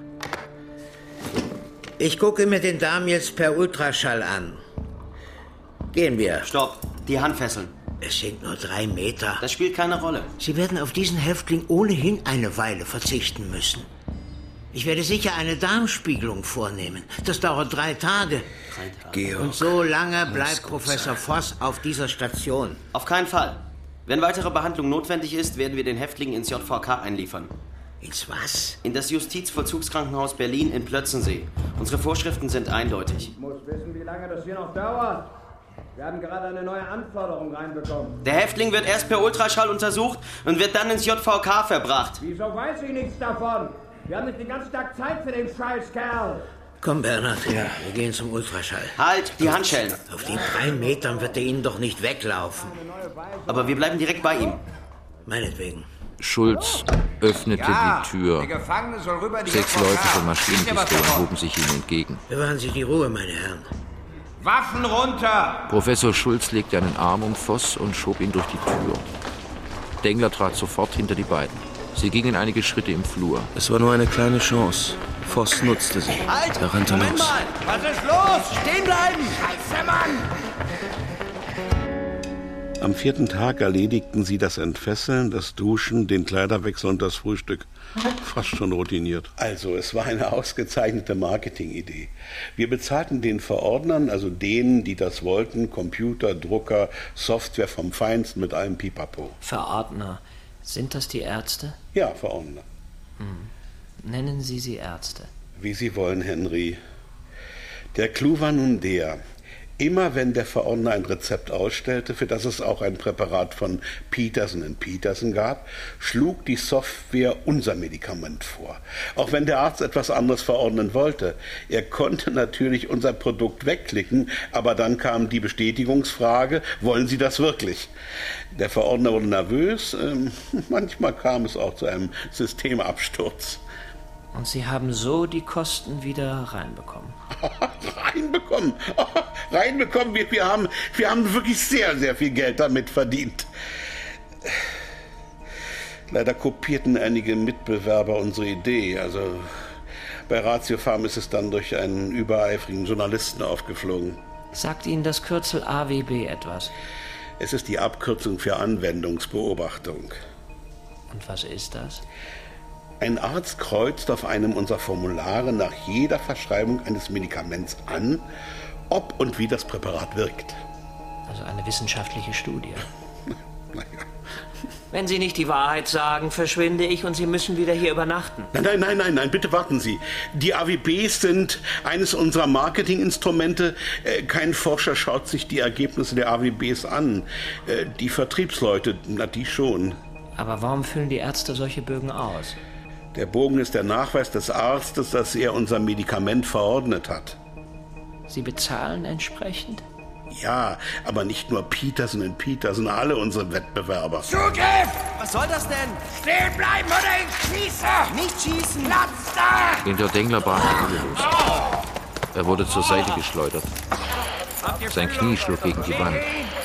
S16: Ich gucke mir den Darm jetzt per Ultraschall an. Gehen wir.
S17: Stopp, die Handfesseln.
S16: Es sind nur drei Meter.
S17: Das spielt keine Rolle.
S16: Sie werden auf diesen Häftling ohnehin eine Weile verzichten müssen. Ich werde sicher eine Darmspiegelung vornehmen. Das dauert drei Tage.
S17: Drei Tage.
S9: Georg,
S16: Und so lange bleibt Professor Voss auf dieser Station.
S17: Auf keinen Fall. Wenn weitere Behandlung notwendig ist, werden wir den Häftling ins J V K einliefern.
S16: Ins was?
S17: In das Justizvollzugskrankenhaus Berlin in Plötzensee. Unsere Vorschriften sind eindeutig.
S18: Ich muss wissen, wie lange das hier noch dauert. Wir haben gerade eine neue Anforderung reinbekommen.
S17: Der Häftling wird erst per Ultraschall untersucht und wird dann ins J V K verbracht.
S18: Wieso weiß ich nichts davon? Wir haben nicht den ganzen Tag Zeit für den Scheißkerl.
S16: Komm, Bernhard. Ja. Wir gehen zum Ultraschall.
S17: Halt, die Handschellen.
S16: Auf den drei Metern wird er Ihnen doch nicht weglaufen.
S17: Aber wir bleiben direkt bei ihm.
S16: Meinetwegen.
S8: Schulz öffnete
S18: ja,
S8: die Tür.
S18: Der Gefangene soll rüber die
S8: Sechs Leute von Maschinenpistolen hoben sich ihm entgegen.
S16: Bewahren Sie die Ruhe, meine Herren.
S18: Waffen runter!
S8: Professor Schulz legte einen Arm um Voss und schob ihn durch die Tür. Dengler trat sofort hinter die beiden. Sie gingen einige Schritte im Flur.
S9: Es war nur eine kleine Chance. Voss nutzte sie.
S18: Halt!
S9: Er rannte
S18: Moment
S9: los.
S18: mal! Was ist los? Stehen bleiben! Scheiße, Mann!
S2: Am vierten Tag erledigten sie das Entfesseln, das Duschen, den Kleiderwechsel und das Frühstück. Fast schon routiniert. Also, es war eine ausgezeichnete Marketingidee. Wir bezahlten den Verordnern, also denen, die das wollten, Computer, Drucker, Software vom Feinsten mit allem Pipapo.
S1: Verordner, sind das die Ärzte?
S2: Ja, Verordner.
S1: Hm. Nennen Sie sie Ärzte.
S2: Wie Sie wollen, Henry. Der Clou war nun der: Immer wenn der Verordner ein Rezept ausstellte, für das es auch ein Präparat von Peterson und Peterson gab, schlug die Software unser Medikament vor. Auch wenn der Arzt etwas anderes verordnen wollte. Er konnte natürlich unser Produkt wegklicken, aber dann kam die Bestätigungsfrage: Wollen Sie das wirklich? Der Verordner wurde nervös. Ähm, manchmal kam es auch zu einem Systemabsturz.
S1: Und Sie haben so die Kosten wieder reinbekommen?
S2: Reinbekommen? Oh, reinbekommen? Wir, wir, haben, wir haben wirklich sehr, sehr viel Geld damit verdient. Leider kopierten einige Mitbewerber unsere Idee. Also bei Ratiopharm ist es dann durch einen übereifrigen Journalisten aufgeflogen.
S1: Sagt Ihnen das Kürzel A W B etwas?
S2: Es ist die Abkürzung für Anwendungsbeobachtung.
S1: Und was ist das?
S2: Ein Arzt kreuzt auf einem unserer Formulare nach jeder Verschreibung eines Medikaments an, ob und wie das Präparat wirkt.
S1: Also eine wissenschaftliche Studie. Naja. Wenn Sie nicht die Wahrheit sagen, verschwinde ich und Sie müssen wieder hier übernachten.
S2: Nein, nein, nein, nein, nein, bitte warten Sie. Die A W Bs sind eines unserer Marketinginstrumente. Kein Forscher schaut sich die Ergebnisse der A W Bs an. Die Vertriebsleute, na die schon.
S1: Aber warum füllen die Ärzte solche Bögen aus?
S2: Der Bogen ist der Nachweis des Arztes, dass er unser Medikament verordnet hat.
S1: Sie bezahlen entsprechend?
S2: Ja, aber nicht nur Peterson und Peterson, alle unsere Wettbewerber.
S18: Zugriff! Was soll das denn? Stehen bleiben oder ich schieße! Nicht schießen! Platz da!
S8: Hinter Dengler brach die Kugel los. Er wurde zur Seite geschleudert. Sein Knie schlug gegen die Wand.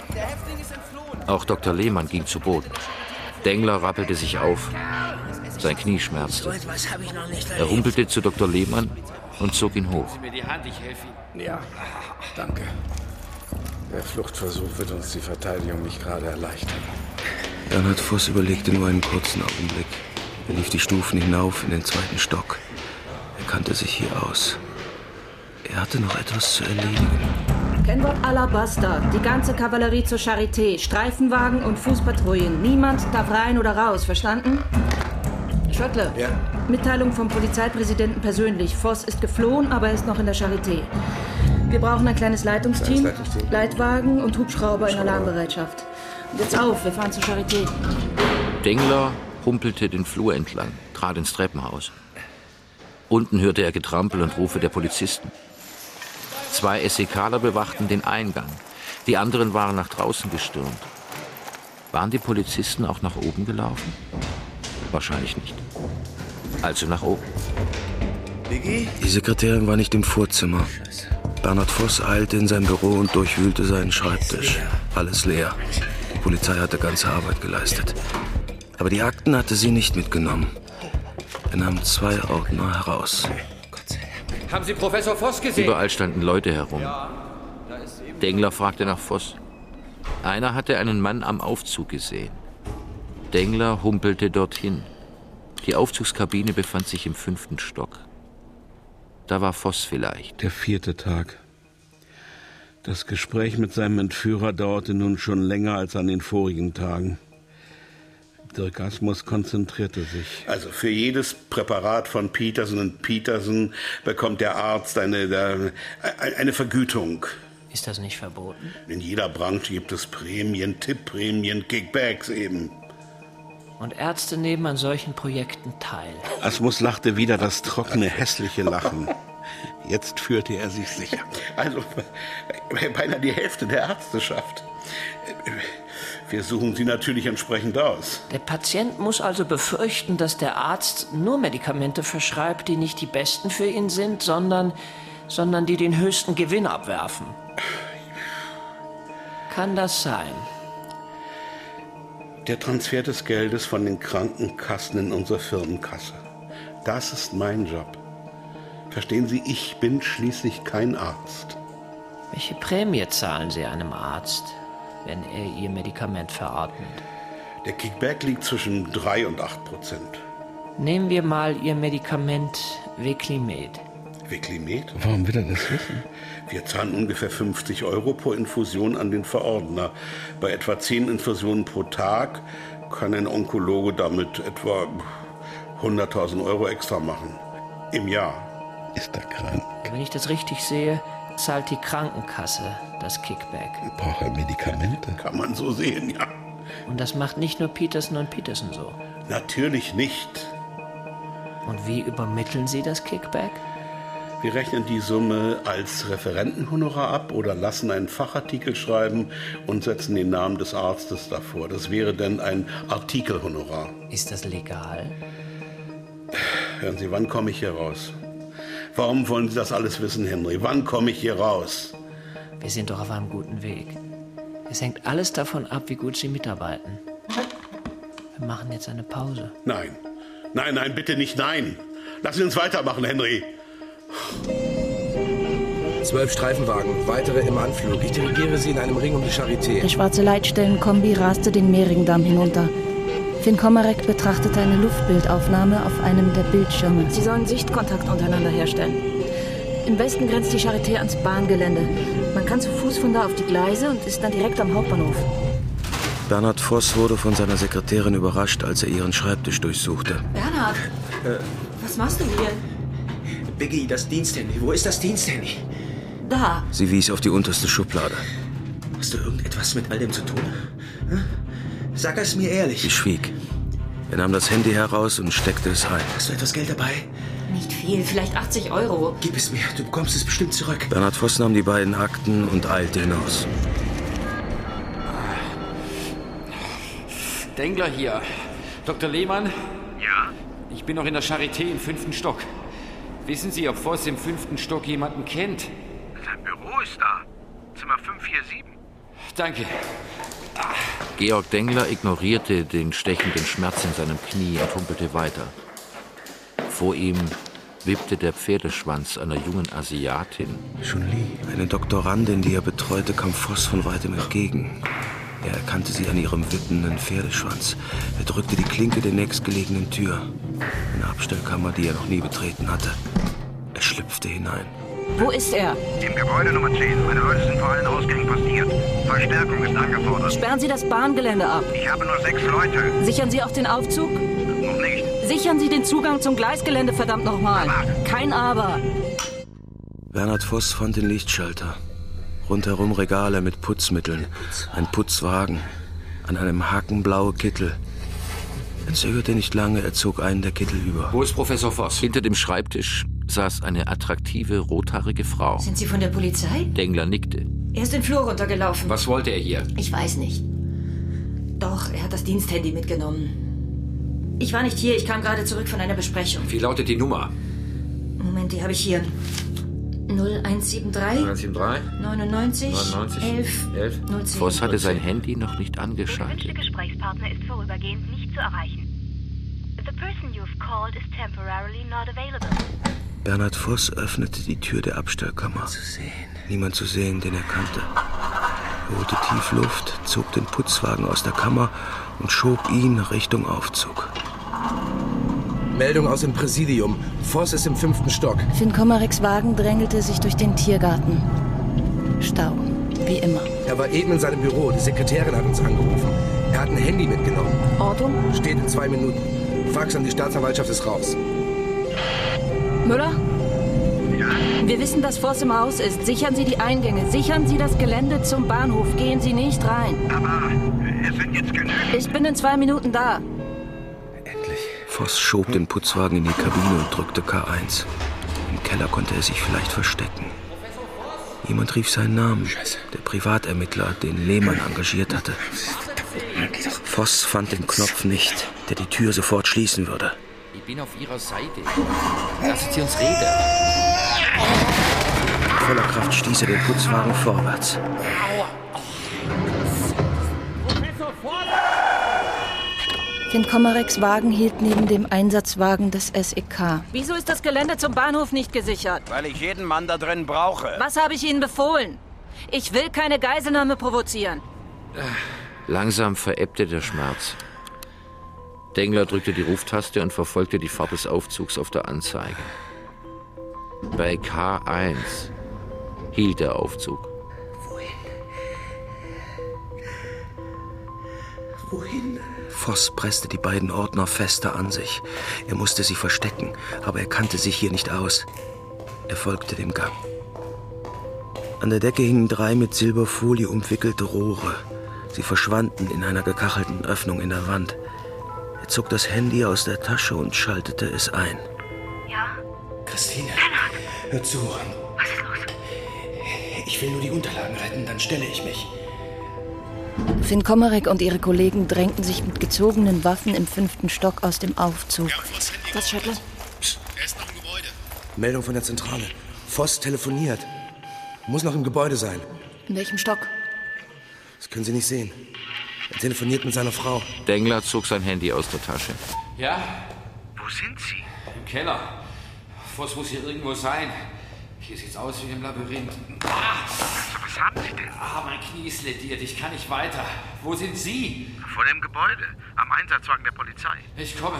S8: Auch Doktor Lehmann ging zu Boden. Dengler rappelte sich auf. Sein Knie schmerzte. Er humpelte zu Doktor Lehmann und zog ihn hoch.
S7: Mir die Hand, ich helfe Ihnen. Ja, danke. Der Fluchtversuch wird uns die Verteidigung nicht gerade erleichtern.
S9: Bernhard Voss überlegte nur einen kurzen Augenblick. Er lief die Stufen hinauf in den zweiten Stock. Er kannte sich hier aus. Er hatte noch etwas zu erledigen.
S12: Kennwort Alabaster. Die ganze Kavallerie zur Charité. Streifenwagen und Fußpatrouillen. Niemand darf rein oder raus. Verstanden? Schöttler.
S14: Ja?
S12: Mitteilung vom Polizeipräsidenten persönlich. Voss ist geflohen, aber er ist noch in der Charité. Wir brauchen ein kleines Leitungsteam,
S14: Kleines Leitungsteam.
S12: Leitwagen und Hubschrauber in Alarmbereitschaft. Und jetzt auf, wir fahren zur Charité.
S8: Dengler humpelte den Flur entlang, trat ins Treppenhaus. Unten hörte er Getrampel und Rufe der Polizisten. Zwei SEKler bewachten den Eingang. Die anderen waren nach draußen gestürmt. Waren die Polizisten auch nach oben gelaufen? Wahrscheinlich nicht. Also nach oben.
S9: Die Sekretärin war nicht im Vorzimmer. Bernhard Voss eilte in sein Büro und durchwühlte seinen Schreibtisch. Alles leer. Die Polizei hatte ganze Arbeit geleistet. Aber die Akten hatte sie nicht mitgenommen. Er nahm zwei Ordner heraus.
S18: Haben Sie Professor Voss gesehen?
S8: Überall standen Leute herum. Dengler fragte nach Voss. Einer hatte einen Mann am Aufzug gesehen. Dengler humpelte dorthin. Die Aufzugskabine befand sich im fünften Stock. Da war Voss vielleicht.
S2: Der vierte Tag. Das Gespräch mit seinem Entführer dauerte nun schon länger als an den vorigen Tagen. Dirk Asmus konzentrierte sich. Also für jedes Präparat von Peterson und Peterson bekommt der Arzt eine, eine Vergütung.
S1: Ist das nicht verboten?
S2: In jeder Branche gibt es Prämien, Tippprämien, Kickbacks eben.
S1: Und Ärzte nehmen an solchen Projekten teil.
S2: Asmus lachte wieder das trockene, hässliche Lachen. Jetzt fühlte er sich sicher. Also beinahe die Hälfte der Ärzteschaft. Wir suchen sie natürlich entsprechend aus.
S1: Der Patient muss also befürchten, dass der Arzt nur Medikamente verschreibt, die nicht die besten für ihn sind, sondern, sondern die den höchsten Gewinn abwerfen. Kann das sein?
S2: Der Transfer des Geldes von den Krankenkassen in unsere Firmenkasse. Das ist mein Job. Verstehen Sie, ich bin schließlich kein Arzt.
S1: Welche Prämie zahlen Sie einem Arzt? wenn er ihr Medikament veratmet.
S10: Der Kickback liegt zwischen drei und acht Prozent.
S1: Nehmen wir mal Ihr Medikament Veklimed.
S10: Veklimed?
S2: Warum will er das wissen?
S10: Wir zahlen ungefähr fünfzig Euro pro Infusion an den Verordner. Bei etwa zehn Infusionen pro Tag kann ein Onkologe damit etwa hunderttausend Euro extra machen. Im Jahr.
S2: Ist er krank?
S1: Wenn ich das richtig sehe, zahlt die Krankenkasse das Kickback.
S2: Braucht er Medikamente?
S10: Kann man so sehen, ja.
S1: Und das macht nicht nur Peterson und Peterson so.
S10: Natürlich nicht.
S1: Und wie übermitteln Sie das Kickback?
S10: Wir rechnen die Summe als Referentenhonorar ab oder lassen einen Fachartikel schreiben und setzen den Namen des Arztes davor. Das wäre dann ein Artikelhonorar.
S1: Ist das legal?
S10: Hören Sie, wann komme ich hier raus? Warum wollen Sie das alles wissen, Henry? Wann komme ich hier raus?
S1: Wir sind doch auf einem guten Weg. Es hängt alles davon ab, wie gut Sie mitarbeiten. Wir machen jetzt eine Pause.
S10: Nein. Nein, nein, bitte nicht nein. Lassen Sie uns weitermachen, Henry.
S14: Zwölf Streifenwagen, weitere im Anflug. Ich dirigiere sie in einem Ring um die Charité.
S15: Der schwarze Leitstellenkombi raste den Mehringdamm hinunter. Finn Komarek betrachtete eine Luftbildaufnahme auf einem der Bildschirme.
S12: Sie sollen Sichtkontakt untereinander herstellen. Im Westen grenzt die Charité ans Bahngelände. Man kann zu Fuß von da auf die Gleise und ist dann direkt am Hauptbahnhof.
S9: Bernhard Voss wurde von seiner Sekretärin überrascht, als er ihren Schreibtisch durchsuchte.
S12: Bernhard,
S19: Äh,
S12: was machst du hier?
S19: Biggie, das Diensthandy. Wo ist das Diensthandy?
S12: Da.
S9: Sie wies auf die unterste Schublade.
S19: Hast du irgendetwas mit all dem zu tun? Hm? Sag es mir ehrlich.
S9: Sie schwieg. Er nahm das Handy heraus und steckte es ein.
S19: Hast du etwas Geld dabei?
S12: Nicht viel, vielleicht achtzig Euro.
S19: Gib es mir, du bekommst es bestimmt zurück.
S9: Bernhard Voss nahm die beiden Akten und eilte hinaus.
S5: Dengler hier. Doktor Lehmann?
S6: Ja?
S5: Ich bin noch in der Charité im fünften Stock. Wissen Sie, ob Voss im fünften Stock jemanden kennt?
S6: Sein Büro ist da. Zimmer fünf vier sieben.
S5: Danke.
S8: Georg Dengler ignorierte den stechenden Schmerz in seinem Knie und humpelte weiter. Vor ihm wippte der Pferdeschwanz einer jungen Asiatin.
S9: Chun-Li, eine Doktorandin, die er betreute, kam Voss von weitem entgegen. Er erkannte sie an ihrem wippenden Pferdeschwanz. Er drückte die Klinke der nächstgelegenen Tür. Eine Abstellkammer, die er noch nie betreten hatte. Er schlüpfte hinein.
S12: Wo ist er?
S6: Im Gebäude Nummer zehn. Meine Leute sind vor allen Ausgängen postiert. Verstärkung ist angefordert.
S12: Sperren Sie das Bahngelände ab.
S6: Ich habe nur sechs Leute.
S12: Sichern Sie auch den Aufzug?
S6: Noch nicht.
S12: Sichern Sie den Zugang zum Gleisgelände, verdammt nochmal. Kein Aber.
S9: Bernhard Voss fand den Lichtschalter. Rundherum Regale mit Putzmitteln, ein Putzwagen, an einem Haken blaue Kittel. Er zögerte nicht lange, er zog einen der Kittel über.
S8: Wo ist Professor Voss? Hinter dem Schreibtisch saß eine attraktive, rothaarige Frau.
S12: Sind Sie von der Polizei?
S8: Dengler nickte.
S12: Er ist den Flur runtergelaufen.
S5: Was wollte er hier?
S12: Ich weiß nicht. Doch, er hat das Diensthandy mitgenommen. Ich war nicht hier, ich kam gerade zurück von einer Besprechung.
S5: Wie lautet die Nummer?
S12: Moment, die habe ich hier. null eins sieben drei
S8: null eins sieben drei
S12: neunundneunzig elf
S8: elf
S12: null zehn.
S8: Voss hatte sein Handy noch nicht angeschaltet.
S11: Der gewünschte Gesprächspartner ist vorübergehend nicht zu erreichen. The person you've called is temporarily not available.
S9: Bernhard Voss öffnete die Tür der Abstellkammer.
S19: Zu sehen.
S9: Niemand zu sehen, den er kannte. Er holte tief Luft, zog den Putzwagen aus der Kammer und schob ihn Richtung Aufzug.
S14: Meldung aus dem Präsidium. Voss ist im fünften Stock.
S15: Finn Komareks Wagen drängelte sich durch den Tiergarten. Stau, wie immer.
S14: Er war eben in seinem Büro. Die Sekretärin hat uns angerufen. Er hat ein Handy mitgenommen.
S12: Ortung?
S14: Steht in zwei Minuten. Fax an die Staatsanwaltschaft ist raus.
S12: Müller?
S6: Ja?
S12: Wir wissen, dass Voss im Haus ist. Sichern Sie die Eingänge. Sichern Sie das Gelände zum Bahnhof. Gehen Sie nicht rein.
S6: Aber es sind jetzt genügend.
S12: Ich bin in zwei Minuten da.
S9: Voss schob den Putzwagen in die Kabine und drückte K eins. Im Keller konnte er sich vielleicht verstecken. Jemand rief seinen Namen. Der Privatermittler, den Lehmann engagiert hatte. Voss fand den Knopf nicht, der die Tür sofort schließen würde.
S5: Ich bin auf Ihrer Seite. Lassen Sie uns reden.
S9: Mit voller Kraft stieß er den Putzwagen vorwärts.
S15: Finn Komareks Wagen hielt neben dem Einsatzwagen des S E K.
S12: Wieso ist das Gelände zum Bahnhof nicht gesichert?
S6: Weil ich jeden Mann da drin brauche.
S12: Was habe ich Ihnen befohlen? Ich will keine Geiselnahme provozieren.
S8: Langsam verebbte der Schmerz. Dengler drückte die Ruftaste und verfolgte die Fahrt des Aufzugs auf der Anzeige. Bei K eins hielt der Aufzug.
S9: Wohin? Voss presste die beiden Ordner fester an sich. Er musste sie verstecken, aber er kannte sich hier nicht aus. Er folgte dem Gang. An der Decke hingen drei mit Silberfolie umwickelte Rohre. Sie verschwanden in einer gekachelten Öffnung in der Wand. Er zog das Handy aus der Tasche und schaltete es ein.
S11: Ja?
S7: Christine, hör zu.
S11: Was ist los?
S7: Ich will nur die Unterlagen retten, dann stelle ich mich.
S15: Finn Komarek und ihre Kollegen drängten sich mit gezogenen Waffen im fünften Stock aus dem Aufzug.
S12: Was, Schöttler?
S14: Er ist noch im Gebäude. Meldung von der Zentrale. Voss telefoniert. Muss noch im Gebäude sein.
S12: In welchem Stock?
S14: Das können Sie nicht sehen. Er telefoniert mit seiner Frau.
S8: Dengler zog sein Handy aus der Tasche.
S5: Ja?
S6: Wo sind Sie?
S5: Im Keller. Voss muss hier irgendwo sein. Hier sieht's aus wie im Labyrinth. Ah!
S6: Was haben Sie denn?
S5: Ah, mein Knie ist lediert. Ich kann nicht weiter. Wo sind Sie?
S6: Vor dem Gebäude. Am Einsatzwagen der Polizei.
S5: Ich komme.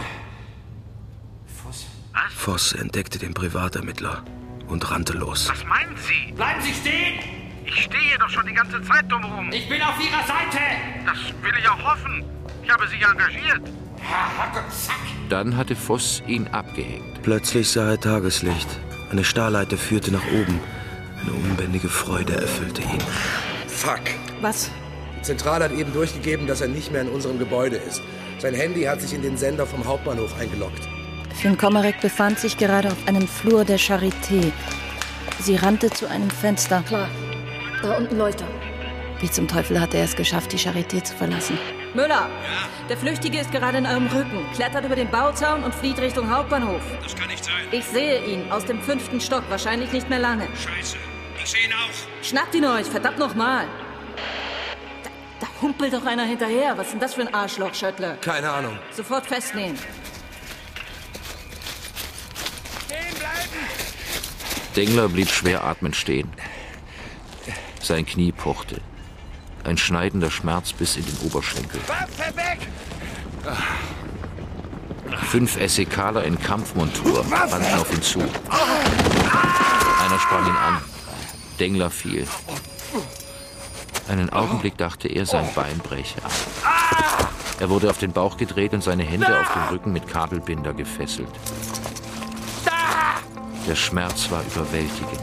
S5: Voss?
S6: Was?
S9: Voss entdeckte den Privatermittler und rannte los.
S6: Was meinen Sie?
S5: Bleiben Sie stehen!
S6: Ich stehe hier doch schon die ganze Zeit drumherum.
S5: Ich bin auf Ihrer Seite!
S6: Das will ich auch hoffen. Ich habe Sie engagiert.
S5: Herrgott, zack!
S8: Dann hatte Voss ihn abgehängt.
S9: Plötzlich sah er Tageslicht. Eine Stahlleiter führte nach oben. Eine unbändige Freude erfüllte ihn.
S14: Fuck.
S12: Was?
S14: Die Zentrale hat eben durchgegeben, dass er nicht mehr in unserem Gebäude ist. Sein Handy hat sich in den Sender vom Hauptbahnhof eingeloggt.
S15: Finn Komarek befand sich gerade auf einem Flur der Charité. Sie rannte zu einem Fenster.
S12: Klar. Da unten Leute.
S15: Wie zum Teufel hatte er es geschafft, die Charité zu verlassen?
S20: Müller, ja? Der Flüchtige ist gerade in eurem Rücken, klettert über den Bauzaun und flieht Richtung Hauptbahnhof.
S21: Das kann nicht sein.
S20: Ich sehe ihn aus dem fünften Stock, wahrscheinlich nicht mehr lange.
S21: Scheiße, ich sehe ihn auch.
S20: Schnappt ihn euch, verdammt nochmal. Da, da humpelt doch einer hinterher. Was ist denn das für ein Arschloch, Schöttler?
S14: Keine Ahnung.
S20: Sofort festnehmen.
S21: Stehen bleiben!
S8: Dengler blieb schwer atmend stehen. Sein Knie pochte. Ein schneidender Schmerz bis in den Oberschenkel.
S21: Waffe weg!
S8: Fünf SEKler in Kampfmontur rannten auf ihn zu. Einer sprang ihn an. Dengler fiel. Einen Augenblick dachte er, sein Bein breche ab. Er wurde auf den Bauch gedreht und seine Hände auf den Rücken mit Kabelbinder gefesselt. Der Schmerz war überwältigend.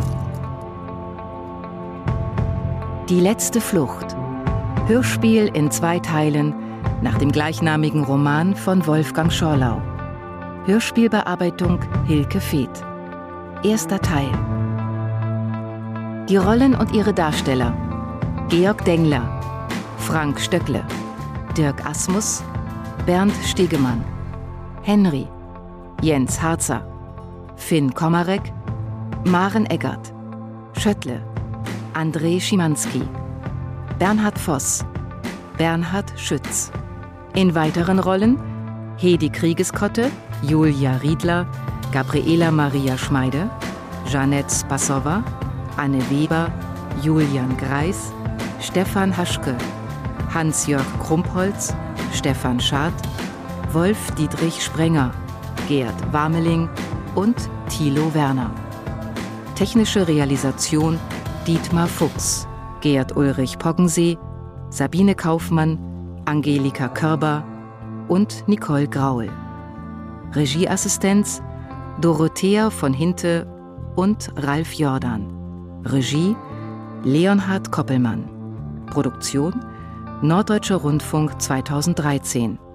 S3: Die letzte Flucht. Hörspiel in zwei Teilen nach dem gleichnamigen Roman von Wolfgang Schorlau. Hörspielbearbeitung Hilke Feeth. Erster Teil. Die Rollen und ihre Darsteller: Georg Dengler, Frank Stöckle, Dirk Asmus, Bernd Stegemann, Henry, Jens Harzer, Finn Komarek, Maren Eggert, Schöttle, André Schimanski, Bernhard Voss, Bernhard Schütz. In weiteren Rollen Hedi Kriegeskotte, Julia Riedler, Gabriela Maria Schmeide, Jeanette Spassowa, Anne Weber, Julian Greis, Stefan Haschke, Hans-Jörg Krumpholz, Stefan Schad, Wolf Dietrich Sprenger, Gerd Warmeling und Thilo Werner. Technische Realisation Dietmar Fuchs, Gerd Ulrich Poggensee, Sabine Kaufmann, Angelika Körber und Nicole Graul. Regieassistenz Dorothea von Hinte und Ralf Jordan. Regie Leonhard Koppelmann. Produktion Norddeutscher Rundfunk zweitausenddreizehn.